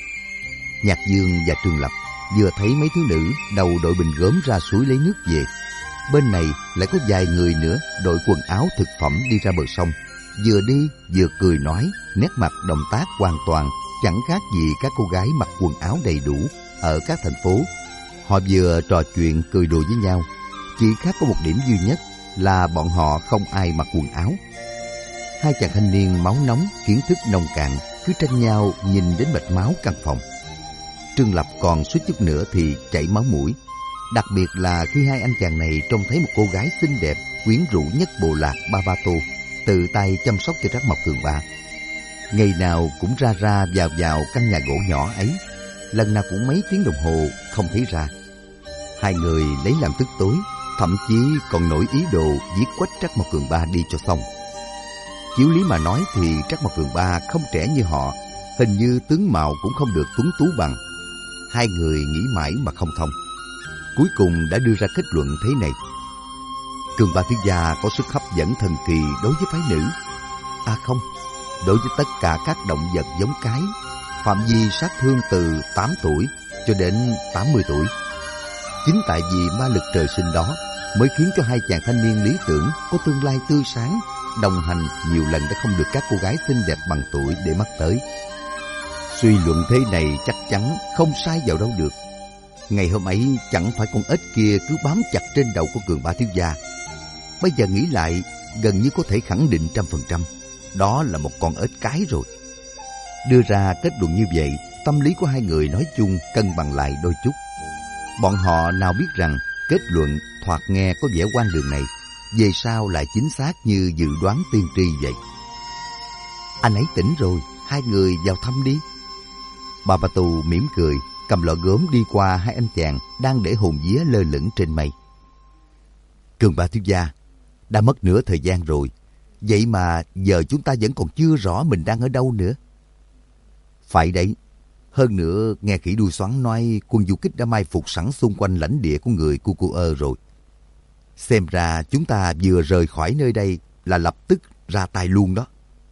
Nhạc Dương và Trương Lập vừa thấy mấy thiếu nữ đầu đội bình gốm ra suối lấy nước về. Bên này lại có vài người nữa đội quần áo thực phẩm đi ra bờ sông. Vừa đi vừa cười nói, nét mặt động tác hoàn toàn chẳng khác gì các cô gái mặc quần áo đầy đủ ở các thành phố. Họ vừa trò chuyện cười đùa với nhau, chỉ khác có một điểm duy nhất là bọn họ không ai mặc quần áo. Hai chàng thanh niên máu nóng, kiến thức nông cạn cứ tranh nhau nhìn đến mạch máu căn phòng. Trương Lập còn suýt chút nữa thì chảy máu mũi, đặc biệt là khi hai anh chàng này trông thấy một cô gái xinh đẹp, quyến rũ nhất bộ lạc Ba Ba Tô tự tay chăm sóc cho Trác Mộc Cường Ba. Ngày nào cũng ra ra vào căn nhà gỗ nhỏ ấy, lần nào cũng mấy tiếng đồng hồ không thấy ra. Hai người lấy làm tức tối, thậm chí còn nổi ý đồ giết quách Trác Mộc Cường Ba đi cho xong. Chiếu lý mà nói thì Trác Mộc Cường Ba không trẻ như họ, hình như tướng mạo cũng không được tuấn tú bằng. Hai người nghĩ mãi mà không thông, cuối cùng đã đưa ra kết luận thế này: Cường Ba thiếu gia có sức hấp dẫn thần kỳ đối với phái nữ. À không, đối với tất cả các động vật giống cái, phạm vi sát thương từ 8 tuổi cho đến 80 tuổi. Chính tại vì ma lực trời sinh đó mới khiến cho hai chàng thanh niên lý tưởng có tương lai tươi sáng, đồng hành nhiều lần đã không được các cô gái xinh đẹp bằng tuổi để mắt tới. Suy luận thế này chắc chắn không sai vào đâu được. Ngày hôm ấy chẳng phải con ếch kia cứ bám chặt trên đầu của Cường Ba thiếu gia. Bây giờ nghĩ lại, gần như có thể khẳng định 100%, đó là một con ếch cái rồi. Đưa ra kết luận như vậy, tâm lý của hai người nói chung cân bằng lại đôi chút. Bọn họ nào biết rằng kết luận thoạt nghe có vẻ hoang đường này, về sau lại chính xác như dự đoán tiên tri vậy. Anh ấy tỉnh rồi, hai người vào thăm đi. Bà Bà Tù mỉm cười, cầm lọ gốm đi qua hai anh chàng đang để hồn vía lơ lửng trên mây. Cường Ba thiếu gia, đã mất nửa thời gian rồi, vậy mà giờ chúng ta vẫn còn chưa rõ mình đang ở đâu nữa. Phải đấy, hơn nữa nghe khỉ đuôi xoắn nói quân du kích đã mai phục sẵn xung quanh lãnh địa của người Cucuơ rồi. Xem ra chúng ta vừa rời khỏi nơi đây là lập tức ra tay luôn đó.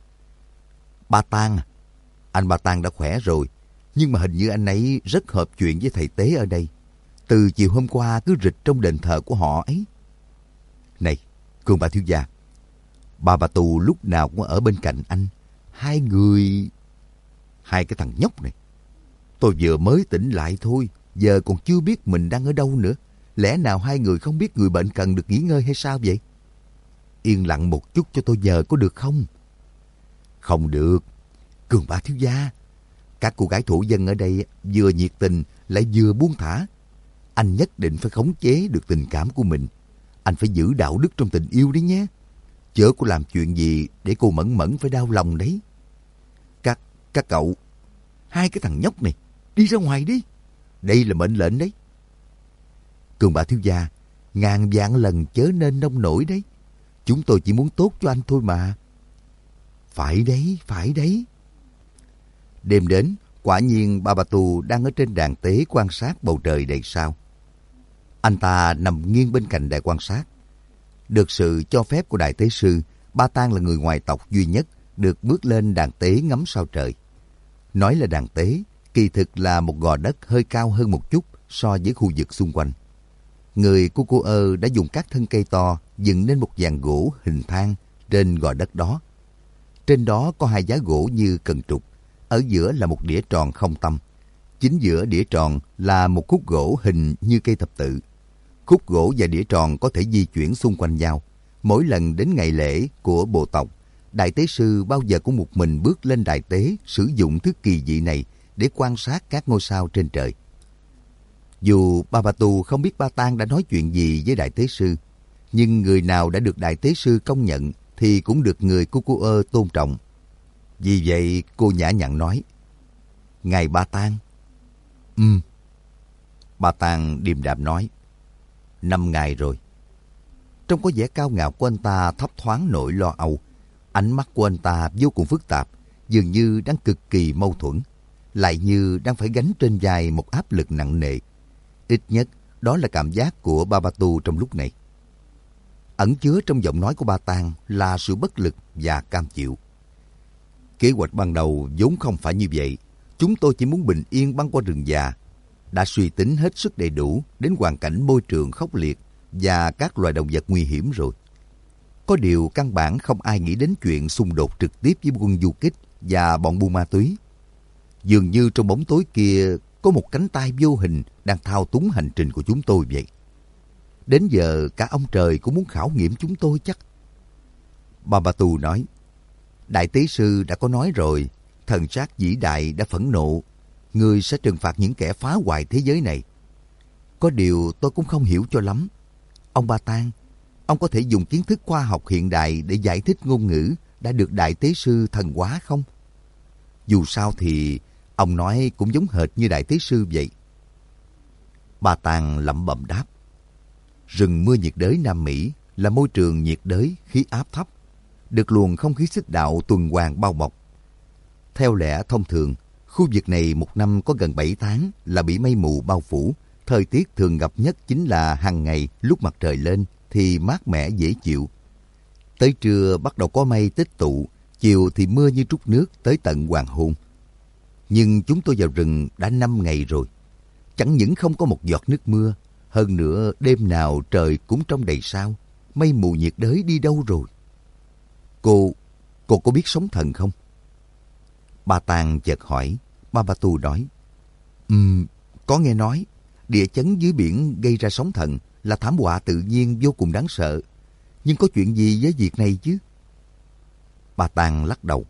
Ba Tang, anh Ba Tang đã khỏe rồi, nhưng mà hình như anh ấy rất hợp chuyện với thầy tế ở đây. Từ chiều hôm qua cứ rịch trong đền thờ của họ ấy. Này, Cường Ba thiếu gia, Ba Bà Tù lúc nào cũng ở bên cạnh anh. Hai người... Hai cái thằng nhóc này. Tôi vừa mới tỉnh lại thôi, giờ còn chưa biết mình đang ở đâu nữa. Lẽ nào hai người không biết người bệnh cần được nghỉ ngơi hay sao vậy? Yên lặng một chút cho tôi nhờ có được không? Không được. Cường Ba thiếu gia, các cô gái thổ dân ở đây vừa nhiệt tình lại vừa buông thả. Anh nhất định phải khống chế được tình cảm của mình. Anh phải giữ đạo đức trong tình yêu đấy nhé. Chớ có làm chuyện gì để cô Mẫn Mẫn phải đau lòng đấy. Các cậu, hai cái thằng nhóc này, đi ra ngoài đi. Đây là mệnh lệnh đấy. Cường Ba thiếu gia, ngàn vạn lần chớ nên nông nổi đấy. Chúng tôi chỉ muốn tốt cho anh thôi mà. Phải đấy, phải đấy. Đêm đến, quả nhiên Ba Bà Tù đang ở trên đàn tế quan sát bầu trời đầy sao. Anh ta nằm nghiêng bên cạnh đài quan sát. Được sự cho phép của đại tế sư, Ba Tang là người ngoài tộc duy nhất được bước lên đàn tế ngắm sao trời. Nói là đàn tế, kỳ thực là một gò đất hơi cao hơn một chút so với khu vực xung quanh. Người Cucuơ đã dùng các thân cây to dựng nên một dàn gỗ hình thang trên gò đất đó. Trên đó có hai giá gỗ như cần trục, ở giữa là một đĩa tròn không tâm. Chính giữa đĩa tròn là một khúc gỗ hình như cây thập tự. Khúc gỗ và đĩa tròn có thể di chuyển xung quanh nhau. Mỗi lần đến ngày lễ của bộ tộc, đại tế sư bao giờ cũng một mình bước lên đài tế sử dụng thứ kỳ dị này để quan sát các ngôi sao trên trời. Dù Ba Bà Tù không biết Ba Tang đã nói chuyện gì với đại tế sư, Nhưng người nào đã được Đại Tế Sư công nhận thì cũng được người Cucuơ tôn trọng. Vì vậy cô nhã nhặn nói, Ngài Ba Tang. Ba Tang điềm đạm nói, 5 ngày rồi. Trông có vẻ cao ngạo của anh ta thấp thoáng nỗi lo âu. Ánh mắt của anh ta vô cùng phức tạp, dường như đang cực kỳ mâu thuẫn, lại như đang phải gánh trên vai một áp lực nặng nề. Ít nhất, đó là cảm giác của Babatu trong lúc này. Ẩn chứa trong giọng nói của Ba Tang là sự bất lực và cam chịu. Kế hoạch ban đầu vốn không phải như vậy. Chúng tôi chỉ muốn bình yên băng qua rừng già. Đã suy tính hết sức đầy đủ đến hoàn cảnh môi trường khốc liệt và các loài động vật nguy hiểm rồi. Có điều căn bản không ai nghĩ đến chuyện xung đột trực tiếp với quân du kích và bọn buôn ma túy. Dường như trong bóng tối kia có một cánh tay vô hình đang thao túng hành trình của chúng tôi vậy. Đến giờ cả ông trời cũng muốn khảo nghiệm chúng tôi chắc. Babatu nói, Đại Tế Sư đã có nói rồi, thần sát vĩ đại đã phẫn nộ. Người sẽ trừng phạt những kẻ phá hoại thế giới này. Có điều tôi cũng không hiểu cho lắm. Ông Ba Tang, ông có thể dùng kiến thức khoa học hiện đại để giải thích ngôn ngữ đã được Đại Tế Sư thần hóa không? Dù sao thì ông nói cũng giống hệt như Đại Tế Sư vậy. Ba Tang lẩm bẩm đáp, rừng mưa nhiệt đới Nam Mỹ là môi trường nhiệt đới khí áp thấp, được luồng không khí xích đạo tuần hoàn bao bọc. Theo lẽ thông thường, khu vực này một năm có gần 7 tháng là bị mây mù bao phủ. Thời tiết thường gặp nhất chính là hàng ngày lúc mặt trời lên thì mát mẻ dễ chịu. Tới trưa bắt đầu có mây tích tụ, chiều thì mưa như trút nước tới tận hoàng hôn. Nhưng chúng tôi vào rừng đã 5 ngày rồi. Chẳng những không có một giọt nước mưa, hơn nữa đêm nào trời cũng trong đầy sao. Mây mù nhiệt đới đi đâu rồi? Cô có biết sóng thần không? Ba Tang chợt hỏi. Babatu nói, có nghe nói, địa chấn dưới biển gây ra sóng thần là thảm họa tự nhiên vô cùng đáng sợ. Nhưng có chuyện gì với việc này chứ? Ba Tang lắc đầu.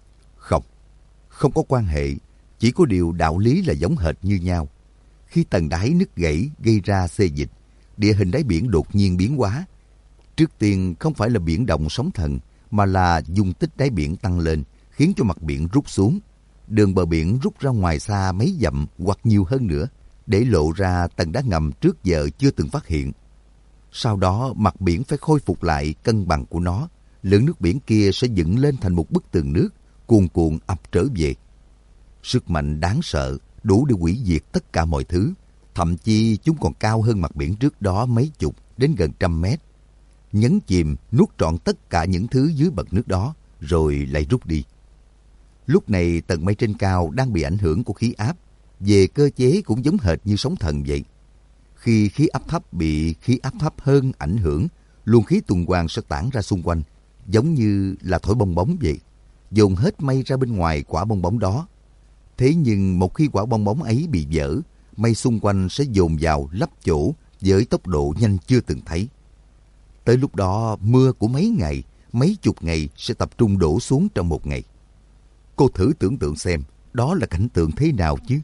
Không có quan hệ, chỉ có điều đạo lý là giống hệt như nhau. Khi tầng đáy nứt gãy gây ra xê dịch, địa hình đáy biển đột nhiên biến hóa. Trước tiên không phải là biển động sóng thần, mà là dung tích đáy biển tăng lên, khiến cho mặt biển rút xuống. Đường bờ biển rút ra ngoài xa mấy dặm hoặc nhiều hơn nữa, để lộ ra tầng đá ngầm trước giờ chưa từng phát hiện. Sau đó mặt biển phải khôi phục lại cân bằng của nó. Lượng nước biển kia sẽ dựng lên thành một bức tường nước, cuồn cuộn ập trở về. Sức mạnh đáng sợ, đủ để hủy diệt tất cả mọi thứ. Thậm chí chúng còn cao hơn mặt biển trước đó mấy chục đến gần 100 mét. Nhấn chìm, nuốt trọn tất cả những thứ dưới bậc nước đó, rồi lại rút đi. Lúc này tầng mây trên cao đang bị ảnh hưởng của khí áp. Về cơ chế cũng giống hệt như sóng thần vậy. Khi khí áp thấp bị khí áp thấp hơn ảnh hưởng, luồng khí tuần hoàn sẽ tản ra xung quanh, giống như là thổi bong bóng vậy, dồn hết mây ra bên ngoài quả bong bóng đó. Thế nhưng một khi quả bong bóng ấy bị vỡ, mây xung quanh sẽ dồn vào lấp chỗ với tốc độ nhanh chưa từng thấy. Tới lúc đó, mưa của mấy ngày, mấy chục ngày sẽ tập trung đổ xuống trong một ngày. Cô thử tưởng tượng xem, đó là cảnh tượng thế nào chứ?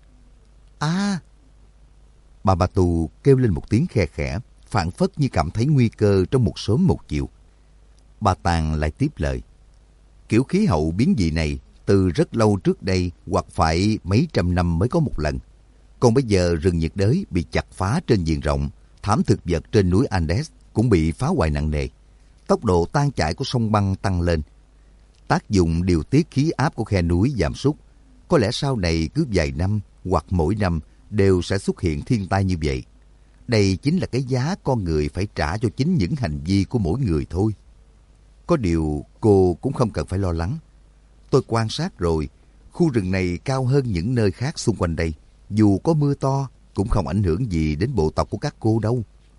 Babatu kêu lên một tiếng khe khẽ, phảng phất như cảm thấy nguy cơ trong một sớm một chiều. Ba Tang lại tiếp lời. Kiểu khí hậu biến dị này từ rất lâu trước đây hoặc phải mấy trăm năm mới có một lần. Còn bây giờ rừng nhiệt đới bị chặt phá trên diện rộng, thảm thực vật trên núi Andes cũng bị phá hoại nặng nề. Tốc độ tan chảy của sông băng tăng lên. Tác dụng điều tiết khí áp của khe núi giảm sút. Có lẽ sau này cứ vài năm hoặc mỗi năm đều sẽ xuất hiện thiên tai như vậy. Đây chính là cái giá con người phải trả cho chính những hành vi của mỗi người thôi. Có điều cô cũng không cần phải lo lắng. Tôi quan sát rồi, khu rừng này cao hơn những nơi khác xung quanh đây. Dù có mưa to, cũng không ảnh hưởng gì đến bộ tộc của các cô đâu.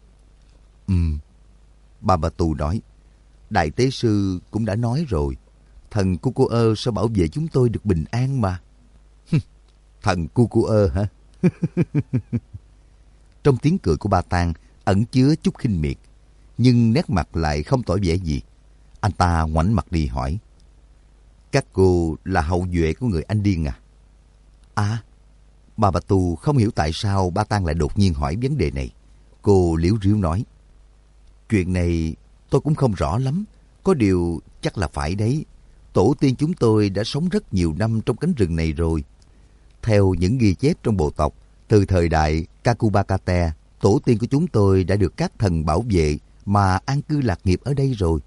Babatu nói, Đại Tế Sư cũng đã nói rồi, thần Cucuơ sẽ bảo vệ chúng tôi được bình an mà. Thần Cucuơ hả? Trong tiếng cười của Ba Tang ẩn chứa chút khinh miệt, nhưng nét mặt lại không tỏ vẻ gì. Anh ta ngoảnh mặt đi hỏi, các cô là hậu duệ của người Anh điên à? Babatu không hiểu tại sao Ba Tang lại đột nhiên hỏi vấn đề này. Cô liếu riếu nói, Chuyện này tôi cũng không rõ lắm. Có điều chắc là phải đấy. Tổ tiên chúng tôi đã sống rất nhiều năm trong cánh rừng này rồi. Theo những ghi chép trong bộ tộc, từ thời đại Kakubakate, tổ tiên của chúng tôi đã được các thần bảo vệ mà an cư lạc nghiệp ở đây rồi.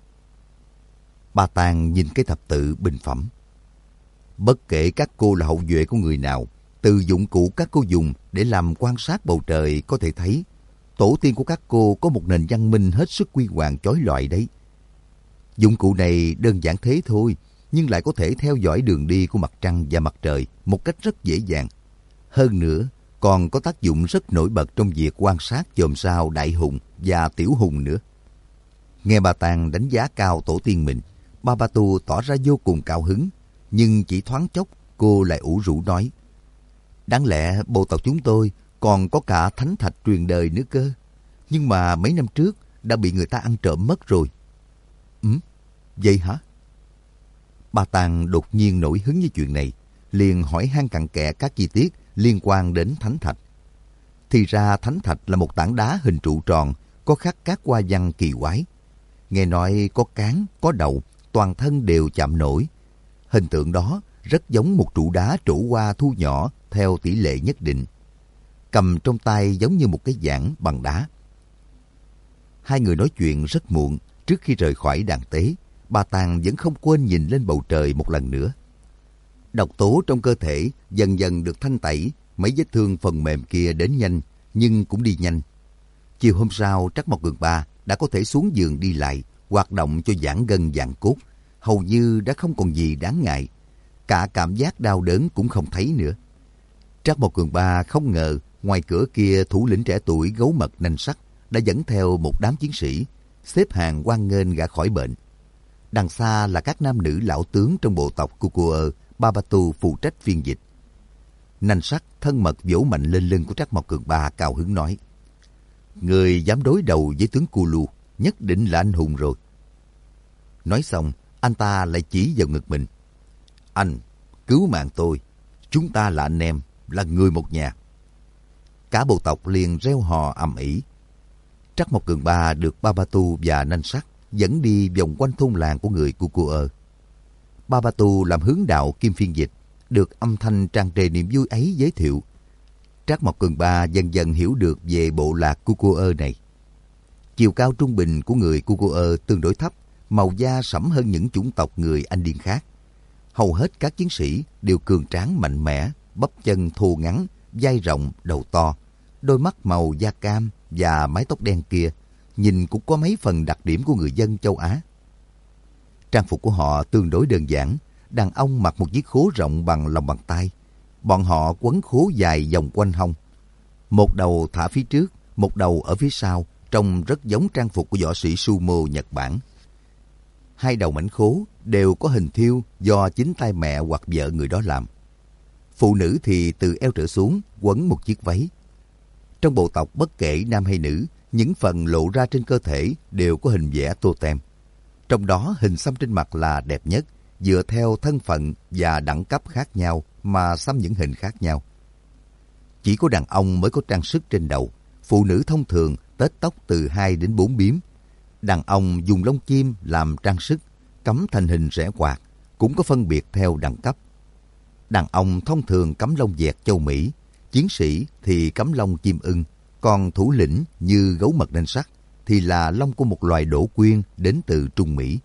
Ba Tàng nhìn cái thập tự bình phẩm. Bất kể các cô là hậu duệ của người nào, từ dụng cụ các cô dùng để làm quan sát bầu trời có thể thấy, tổ tiên của các cô có một nền văn minh hết sức huy hoàng chói lọi đấy. Dụng cụ này đơn giản thế thôi, nhưng lại có thể theo dõi đường đi của mặt trăng và mặt trời một cách rất dễ dàng. Hơn nữa, còn có tác dụng rất nổi bật trong việc quan sát chòm sao đại hùng và tiểu hùng nữa. Nghe bà Tàng đánh giá cao tổ tiên mình, Babatu tỏ ra vô cùng cao hứng, nhưng chỉ thoáng chốc cô lại ủ rũ nói: đáng lẽ bộ tộc chúng tôi còn có cả thánh thạch truyền đời nữa cơ, nhưng mà mấy năm trước đã bị người ta ăn trộm mất rồi. Vậy hả? Bà Tàng đột nhiên nổi hứng với chuyện này, liền hỏi han cặn kẽ các chi tiết liên quan đến thánh thạch. Thì ra thánh thạch là một tảng đá hình trụ tròn, có khắc các hoa văn kỳ quái. Nghe nói có cán, có đầu, toàn thân đều chạm nổi. Hình tượng đó rất giống một trụ đá trổ hoa thu nhỏ theo tỷ lệ nhất định. Cầm trong tay giống như một cái giảng bằng đá. Hai người nói chuyện rất muộn. Trước khi rời khỏi đàn tế, bà Tàng vẫn không quên nhìn lên bầu trời một lần nữa. Độc tố trong cơ thể dần dần được thanh tẩy, mấy vết thương phần mềm kia đến nhanh, nhưng cũng đi nhanh. Chiều hôm sau, Trắc Mộc Cường Ba đã có thể xuống giường đi lại, hoạt động cho giãn gân giãn cốt, hầu như đã không còn gì đáng ngại. Cả cảm giác đau đớn cũng không thấy nữa. Trắc Mộc Cường Ba không ngờ ngoài cửa kia thủ lĩnh trẻ tuổi gấu mật nanh sắt đã dẫn theo một đám chiến sĩ, xếp hàng hoan nghênh gã khỏi bệnh. Đằng xa là các nam nữ lão tướng trong bộ tộc Kukuơ, Babatu phụ trách phiên dịch. Nanh sắt thân mật vỗ mạnh lên lưng của Trắc Mộc Cường Ba, cao hứng nói: người dám đối đầu với tướng Kulu, nhất định là anh hùng rồi. Nói xong, anh ta lại chỉ vào ngực mình: anh, cứu mạng tôi, chúng ta là anh em, là người một nhà. Cả bộ tộc liền reo hò ầm ĩ. Trắc Mộc Cường Ba được Babatu và Nanh sắt dẫn đi vòng quanh thôn làng của người Kukuơ. Babatu làm hướng đạo kim phiên dịch, được âm thanh tràn trề niềm vui ấy giới thiệu. Trắc Mộc Cường Ba dần dần hiểu được về bộ lạc Kukuơ này. Chiều cao trung bình của người Kukuơ tương đối thấp, màu da sẫm hơn những chủng tộc người Anh Điên khác. Hầu hết các chiến sĩ đều cường tráng mạnh mẽ, bắp chân thô ngắn, vai rộng, đầu to, đôi mắt màu da cam và mái tóc đen kia, nhìn cũng có mấy phần đặc điểm của người dân châu Á. Trang phục của họ tương đối đơn giản, đàn ông mặc một chiếc khố rộng bằng lòng bàn tay. Bọn họ quấn khố dài vòng quanh hông. Một đầu thả phía trước, một đầu ở phía sau, trông rất giống trang phục của võ sĩ sumo Nhật Bản. Hai đầu mảnh khố đều có hình thiêu do chính tay mẹ hoặc vợ người đó làm. Phụ nữ thì từ eo trở xuống quấn một chiếc váy. Trong bộ tộc bất kể nam hay nữ, những phần lộ ra trên cơ thể đều có hình vẽ totem. Trong đó hình xăm trên mặt là đẹp nhất, dựa theo thân phận và đẳng cấp khác nhau mà xăm những hình khác nhau. Chỉ có đàn ông mới có trang sức trên đầu, phụ nữ thông thường tết tóc từ 2 đến 4 bím. Đàn ông dùng lông chim làm trang sức, cắm thành hình rẽ quạt, cũng có phân biệt theo đẳng cấp. Đàn ông thông thường cắm lông vẹt châu Mỹ, chiến sĩ thì cắm lông chim ưng, còn thủ lĩnh như gấu mật nanh sắt thì là lông của một loài đỗ quyên đến từ Trung Mỹ.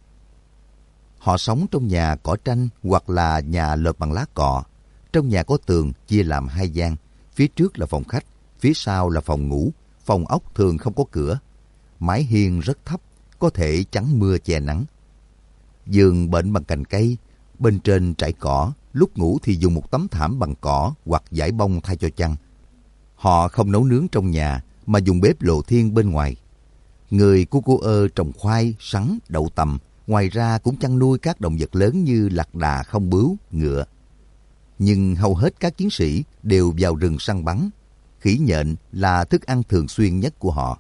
Họ sống trong nhà cỏ tranh hoặc là nhà lợp bằng lá cọ. Trong nhà có tường chia làm 2 gian, phía trước là phòng khách, phía sau là phòng ngủ. Phòng ốc thường không có cửa. Mái hiên rất thấp, có thể chắn mưa che nắng. Giường bệnh bằng cành cây, bên trên trải cỏ, lúc ngủ thì dùng một tấm thảm bằng cỏ hoặc vải bông thay cho chăn. Họ không nấu nướng trong nhà mà dùng bếp lộ thiên bên ngoài. Người Kukuơ trồng khoai, sắn, đậu tằm, ngoài ra cũng chăn nuôi các động vật lớn như lạc đà, không bướu, ngựa. Nhưng hầu hết các chiến sĩ đều vào rừng săn bắn. Khỉ nhện là thức ăn thường xuyên nhất của họ.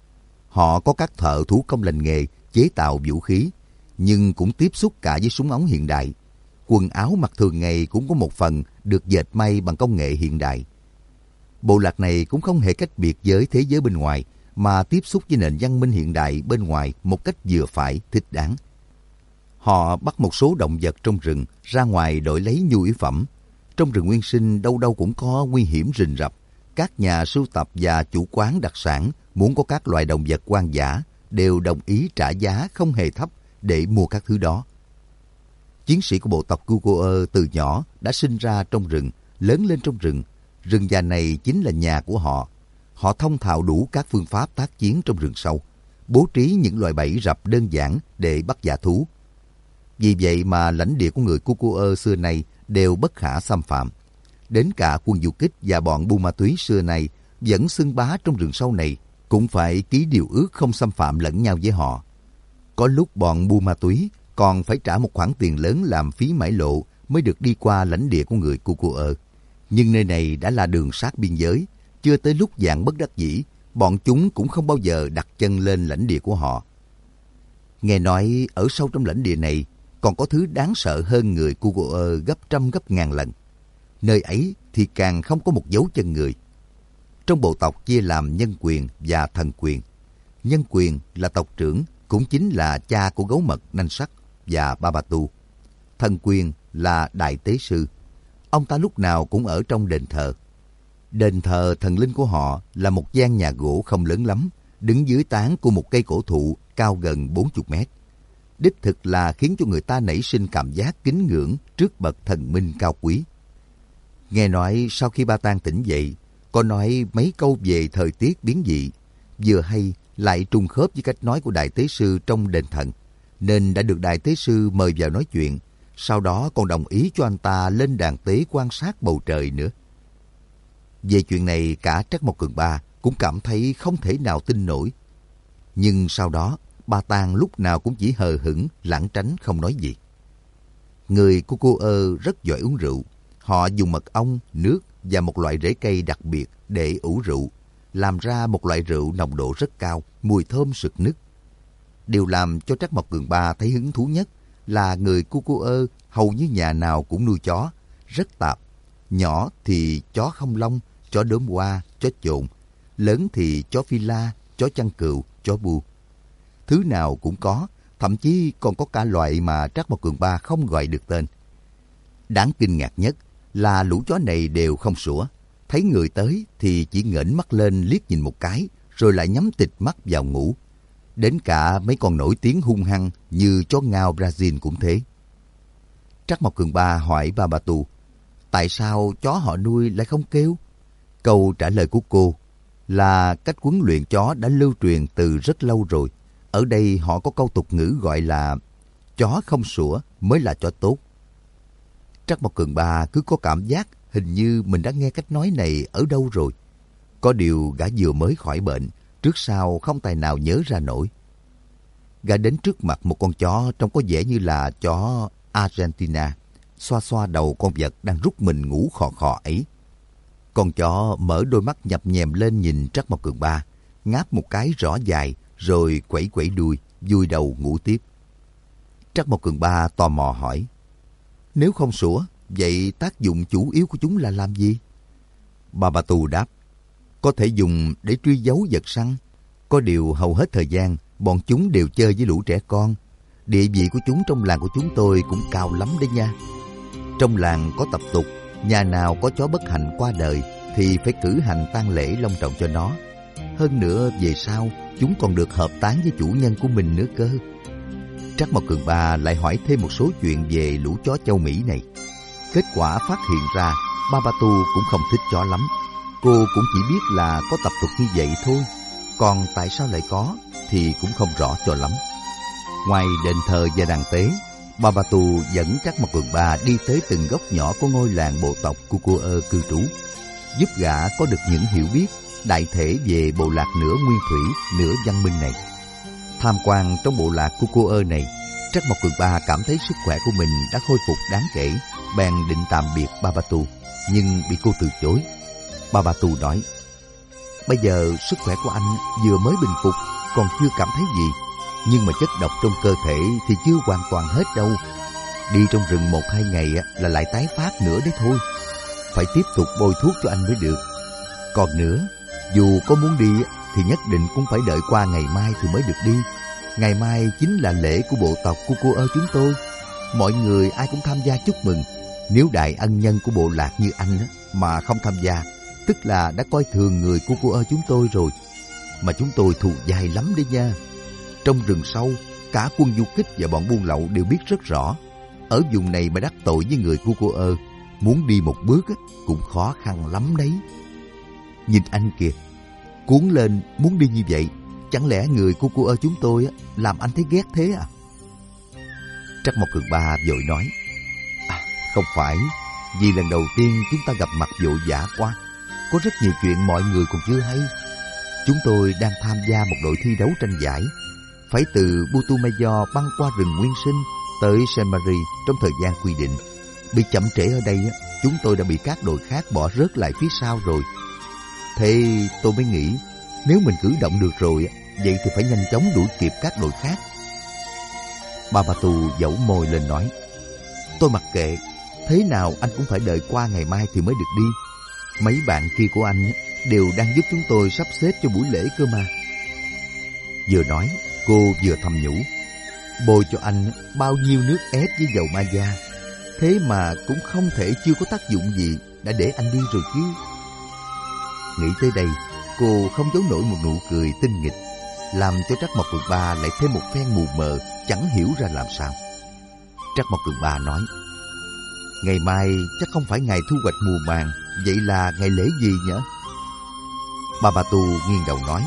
Họ có các thợ thủ công lành nghề chế tạo vũ khí, nhưng cũng tiếp xúc cả với súng ống hiện đại. Quần áo mặc thường ngày cũng có một phần được dệt may bằng công nghệ hiện đại. Bộ lạc này cũng không hề cách biệt với thế giới bên ngoài, mà tiếp xúc với nền văn minh hiện đại bên ngoài một cách vừa phải, thích đáng. Họ bắt một số động vật trong rừng ra ngoài đổi lấy nhu yếu phẩm. Trong rừng nguyên sinh đâu đâu cũng có nguy hiểm rình rập. Các nhà sưu tập và chủ quán đặc sản muốn có các loài động vật hoang dã đều đồng ý trả giá không hề thấp để mua các thứ đó. Chiến sĩ của bộ tộc Kuko-ơ từ nhỏ đã sinh ra trong rừng, lớn lên trong rừng. Rừng già này chính là nhà của họ. Họ thông thạo đủ các phương pháp tác chiến trong rừng sâu, bố trí những loại bẫy rập đơn giản để bắt dã thú. Vì vậy mà lãnh địa của người Kuko-ơ xưa nay đều bất khả xâm phạm. Đến cả quân du kích và bọn buôn ma túy xưa nay vẫn xưng bá trong rừng sâu này cũng phải ký điều ước không xâm phạm lẫn nhau với họ. Có lúc bọn buôn ma túy còn phải trả một khoản tiền lớn làm phí mãi lộ mới được đi qua lãnh địa của người Kuko-ơ. Nhưng nơi này đã là đường sát biên giới, chưa tới lúc dạng bất đắc dĩ, bọn chúng cũng không bao giờ đặt chân lên lãnh địa của họ. Nghe nói ở sâu trong lãnh địa này còn có thứ đáng sợ hơn người Kuko-ơ gấp trăm gấp ngàn lần. Nơi ấy thì càng không có một dấu chân người. Trong bộ tộc chia làm nhân quyền và thần quyền. Nhân quyền là tộc trưởng, cũng chính là cha của gấu mật nanh sắt và Babatu. Thần quyền là đại tế sư. Ông ta lúc nào cũng ở trong đền thờ. Đền thờ thần linh của họ là một gian nhà gỗ không lớn lắm, đứng dưới tán của một cây cổ thụ cao gần 40 mét. Đích thực là khiến cho người ta nảy sinh cảm giác kính ngưỡng trước bậc thần minh cao quý. Nghe nói sau khi Ba Tang tỉnh dậy, có nói mấy câu về thời tiết biến dị, vừa hay lại trùng khớp với cách nói của đại tế sư trong đền thần, nên đã được đại tế sư mời vào nói chuyện, sau đó còn đồng ý cho anh ta lên đàn tế quan sát bầu trời nữa. Về chuyện này cả Trắc Mộc Cường Ba cũng cảm thấy không thể nào tin nổi. Nhưng sau đó, Ba Tang lúc nào cũng chỉ hờ hững, lảng tránh không nói gì. Người Kuko-ơ rất giỏi uống rượu. Họ dùng mật ong, nước và một loại rễ cây đặc biệt để ủ rượu, làm ra một loại rượu nồng độ rất cao, mùi thơm sực nức. Điều làm cho Trắc Mộc Cường Ba thấy hứng thú nhất là người Kuko-ơ hầu như nhà nào cũng nuôi chó, rất tạp. Nhỏ thì chó không lông, chó đốm hoa, chó chồn. Lớn thì chó phi la, chó chăn cừu, chó bu. Thứ nào cũng có, thậm chí còn có cả loại mà Trắc Mộc Cường Ba không gọi được tên. Đáng kinh ngạc nhất là lũ chó này đều không sủa. Thấy người tới thì chỉ nghển mắt lên liếc nhìn một cái, rồi lại nhắm tịt mắt vào ngủ. Đến cả mấy con nổi tiếng hung hăng như chó ngao Brazil cũng thế. Trắc Mộc Cường Ba hỏi Babatu, tại sao chó họ nuôi lại không kêu? Câu trả lời của cô là cách huấn luyện chó đã lưu truyền từ rất lâu rồi. Ở đây họ có câu tục ngữ gọi là chó không sủa mới là chó tốt. Trắc Mộc Cường Ba cứ có cảm giác hình như mình đã nghe cách nói này ở đâu rồi. Có điều gã vừa mới khỏi bệnh, trước sau không tài nào nhớ ra nổi. Gã đến trước mặt một con chó trông có vẻ như là chó Argentina, xoa xoa đầu con vật đang rút mình ngủ khò khò ấy. Con chó mở đôi mắt nhập nhèm lên nhìn Trắc Mộc Cường Ba, ngáp một cái rõ dài, rồi quẩy quẩy đuôi, vùi đầu ngủ tiếp. Trắc Mộc Cường Ba tò mò hỏi, nếu không sủa, vậy tác dụng chủ yếu của chúng là làm gì? Babatu đáp, có thể dùng để truy dấu vật săn. Có điều hầu hết thời gian, bọn chúng đều chơi với lũ trẻ con. Địa vị của chúng trong làng của chúng tôi cũng cao lắm đấy nha. Trong làng có tập tục, nhà nào có chó bất hạnh qua đời thì phải cử hành tang lễ long trọng cho nó. Hơn nữa về sau, chúng còn được hợp táng với chủ nhân của mình nữa cơ. Trắc Mộc Cường Ba lại hỏi thêm một số chuyện về lũ chó châu Mỹ này. Kết quả phát hiện ra Babatu cũng không thích chó lắm. Cô cũng chỉ biết là có tập tục như vậy thôi. Còn tại sao lại có thì cũng không rõ cho lắm. Ngoài đền thờ và đàn tế, Babatu dẫn Trắc Mộc Cường Ba đi tới từng góc nhỏ của ngôi làng bộ tộc Kuko-ơ cư trú, giúp gã có được những hiểu biết đại thể về bộ lạc nửa nguyên thủy, nửa văn minh này. Tham quan trong bộ lạc Kuko-ơ này, Trắc Mộc Cường Ba cảm thấy sức khỏe của mình đã khôi phục đáng kể, bèn định tạm biệt Babatu, nhưng bị cô từ chối. Babatu nói, bây giờ sức khỏe của anh vừa mới bình phục, còn chưa cảm thấy gì, nhưng mà chất độc trong cơ thể thì chưa hoàn toàn hết đâu. Đi trong rừng 1-2 ngày là lại tái phát nữa đấy thôi. Phải tiếp tục bôi thuốc cho anh mới được. Còn nữa, dù có muốn đi thì nhất định cũng phải đợi qua ngày mai thì mới được đi. Ngày mai chính là lễ của bộ tộc của cô ơ chúng tôi. Mọi người ai cũng tham gia chúc mừng. Nếu đại ân nhân của bộ lạc như anh mà không tham gia, tức là đã coi thường người của cô ơ chúng tôi rồi. Mà chúng tôi thù dai lắm đấy nha. Trong rừng sâu, cả quân du kích và bọn buôn lậu đều biết rất rõ. Ở vùng này mà đắc tội với người của cô ơ, muốn đi một bước cũng khó khăn lắm đấy. Nhìn anh kìa, cuốn lên muốn đi như vậy. Chẳng lẽ người của cô ơ chúng tôi làm anh thấy ghét thế à? Trắc Mộc Cường Ba vội nói, không phải, vì lần đầu tiên chúng ta gặp mặt vội vã quá. Có rất nhiều chuyện mọi người còn chưa hay. Chúng tôi đang tham gia một đội thi đấu tranh giải, phải từ Putumayo băng qua rừng Nguyên Sinh tới Saint Marie trong thời gian quy định. Bị chậm trễ ở đây, chúng tôi đã bị các đội khác bỏ rớt lại phía sau rồi. Thế tôi mới nghĩ, nếu mình cử động được rồi, vậy thì phải nhanh chóng đuổi kịp các đội khác. Babatu dẫu môi lên nói, tôi mặc kệ, thế nào anh cũng phải đợi qua ngày mai thì mới được đi. Mấy bạn kia của anh đều đang giúp chúng tôi sắp xếp cho buổi lễ cơ mà. Vừa nói, cô vừa thầm nhủ, bôi cho anh bao nhiêu nước ép với dầu ma da, thế mà cũng không thể chưa có tác dụng gì đã để anh đi rồi chứ. Nghĩ tới đây, cô không giấu nổi một nụ cười tinh nghịch, làm cho Trắc Mộc Cường Ba lại thêm một phen mù mờ, chẳng hiểu ra làm sao. Trắc Mộc Cường Ba nói, ngày mai chắc không phải ngày thu hoạch mùa màng, vậy là ngày lễ gì nhỉ? Babatu nghiêng đầu nói,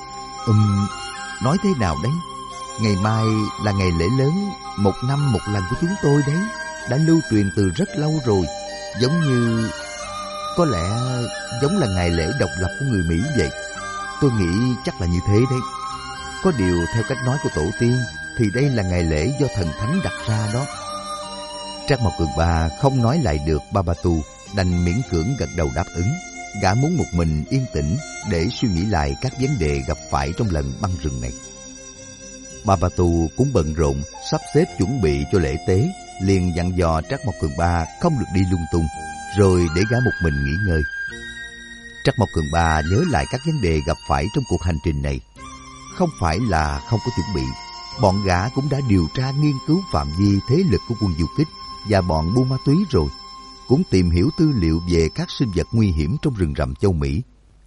nói thế nào đấy? Ngày mai là ngày lễ lớn, một năm một lần của chúng tôi đấy, đã lưu truyền từ rất lâu rồi, giống như... có lẽ giống là ngày lễ độc lập của người Mỹ vậy. Tôi nghĩ chắc là như thế đấy. Có điều theo cách nói của tổ tiên thì đây là ngày lễ do thần thánh đặt ra đó. Trắc Mộc Cường Ba không nói lại được Babatu, đành miễn cưỡng gật đầu đáp ứng. Gã muốn một mình yên tĩnh để suy nghĩ lại các vấn đề gặp phải trong lần băng rừng này. Babatu cũng bận rộn sắp xếp chuẩn bị cho lễ tế, liền dặn dò Trắc Mộc Cường Ba không được đi lung tung, rồi để gã một mình nghỉ ngơi. Trắc Mộc Cường Ba nhớ lại các vấn đề gặp phải trong cuộc hành trình này. Không phải là không có chuẩn bị, bọn gã cũng đã điều tra nghiên cứu phạm vi thế lực của quân du kích và bọn buôn ma túy rồi, cũng tìm hiểu tư liệu về các sinh vật nguy hiểm trong rừng rậm châu Mỹ.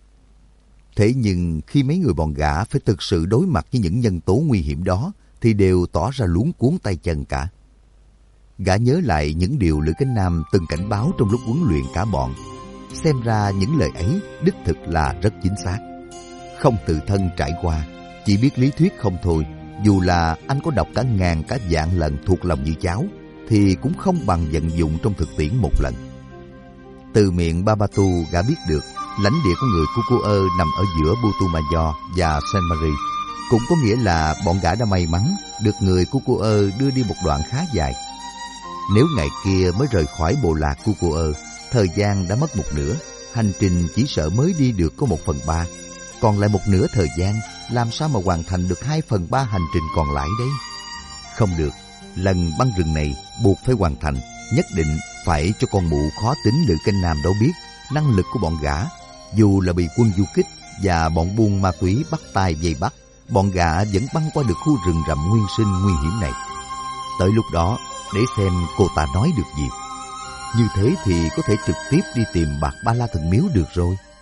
Thế nhưng khi mấy người bọn gã phải thực sự đối mặt với những nhân tố nguy hiểm đó thì đều tỏ ra luống cuống tay chân cả. Gã nhớ lại những điều Lữ Cánh Nam từng cảnh báo trong lúc huấn luyện cả bọn. Xem ra những lời ấy đích thực là rất chính xác. Không tự thân trải qua, chỉ biết lý thuyết không thôi, dù là anh có đọc cả ngàn cả vạn lần thuộc lòng như cháo, thì cũng không bằng vận dụng trong thực tiễn một lần. Từ miệng Babatu gã biết được lãnh địa của người Kuku-ơ nằm ở giữa Putumayo và Saint Marie, cũng có nghĩa là bọn gã đã may mắn được người Kuku-ơ đưa đi một đoạn khá dài. Nếu ngày kia mới rời khỏi bộ lạc Kuku-ơ, thời gian đã mất một nửa, hành trình chỉ sợ mới đi được có 1/3, còn lại một nửa thời gian làm sao mà hoàn thành được 2/3 hành trình còn lại đấy? Không được, lần băng rừng này buộc phải hoàn thành, nhất định phải cho con mụ khó tính Lữ Cánh Nam đó biết năng lực của bọn gã. Dù là bị quân du kích và bọn buôn ma túy bắt tay vây bắt, bọn gã vẫn băng qua được khu rừng rậm nguyên sinh nguy hiểm này. Tới lúc đó, để xem cô ta nói được gì. Như thế thì có thể trực tiếp đi tìm Bạc Ba La Thần Miếu được rồi.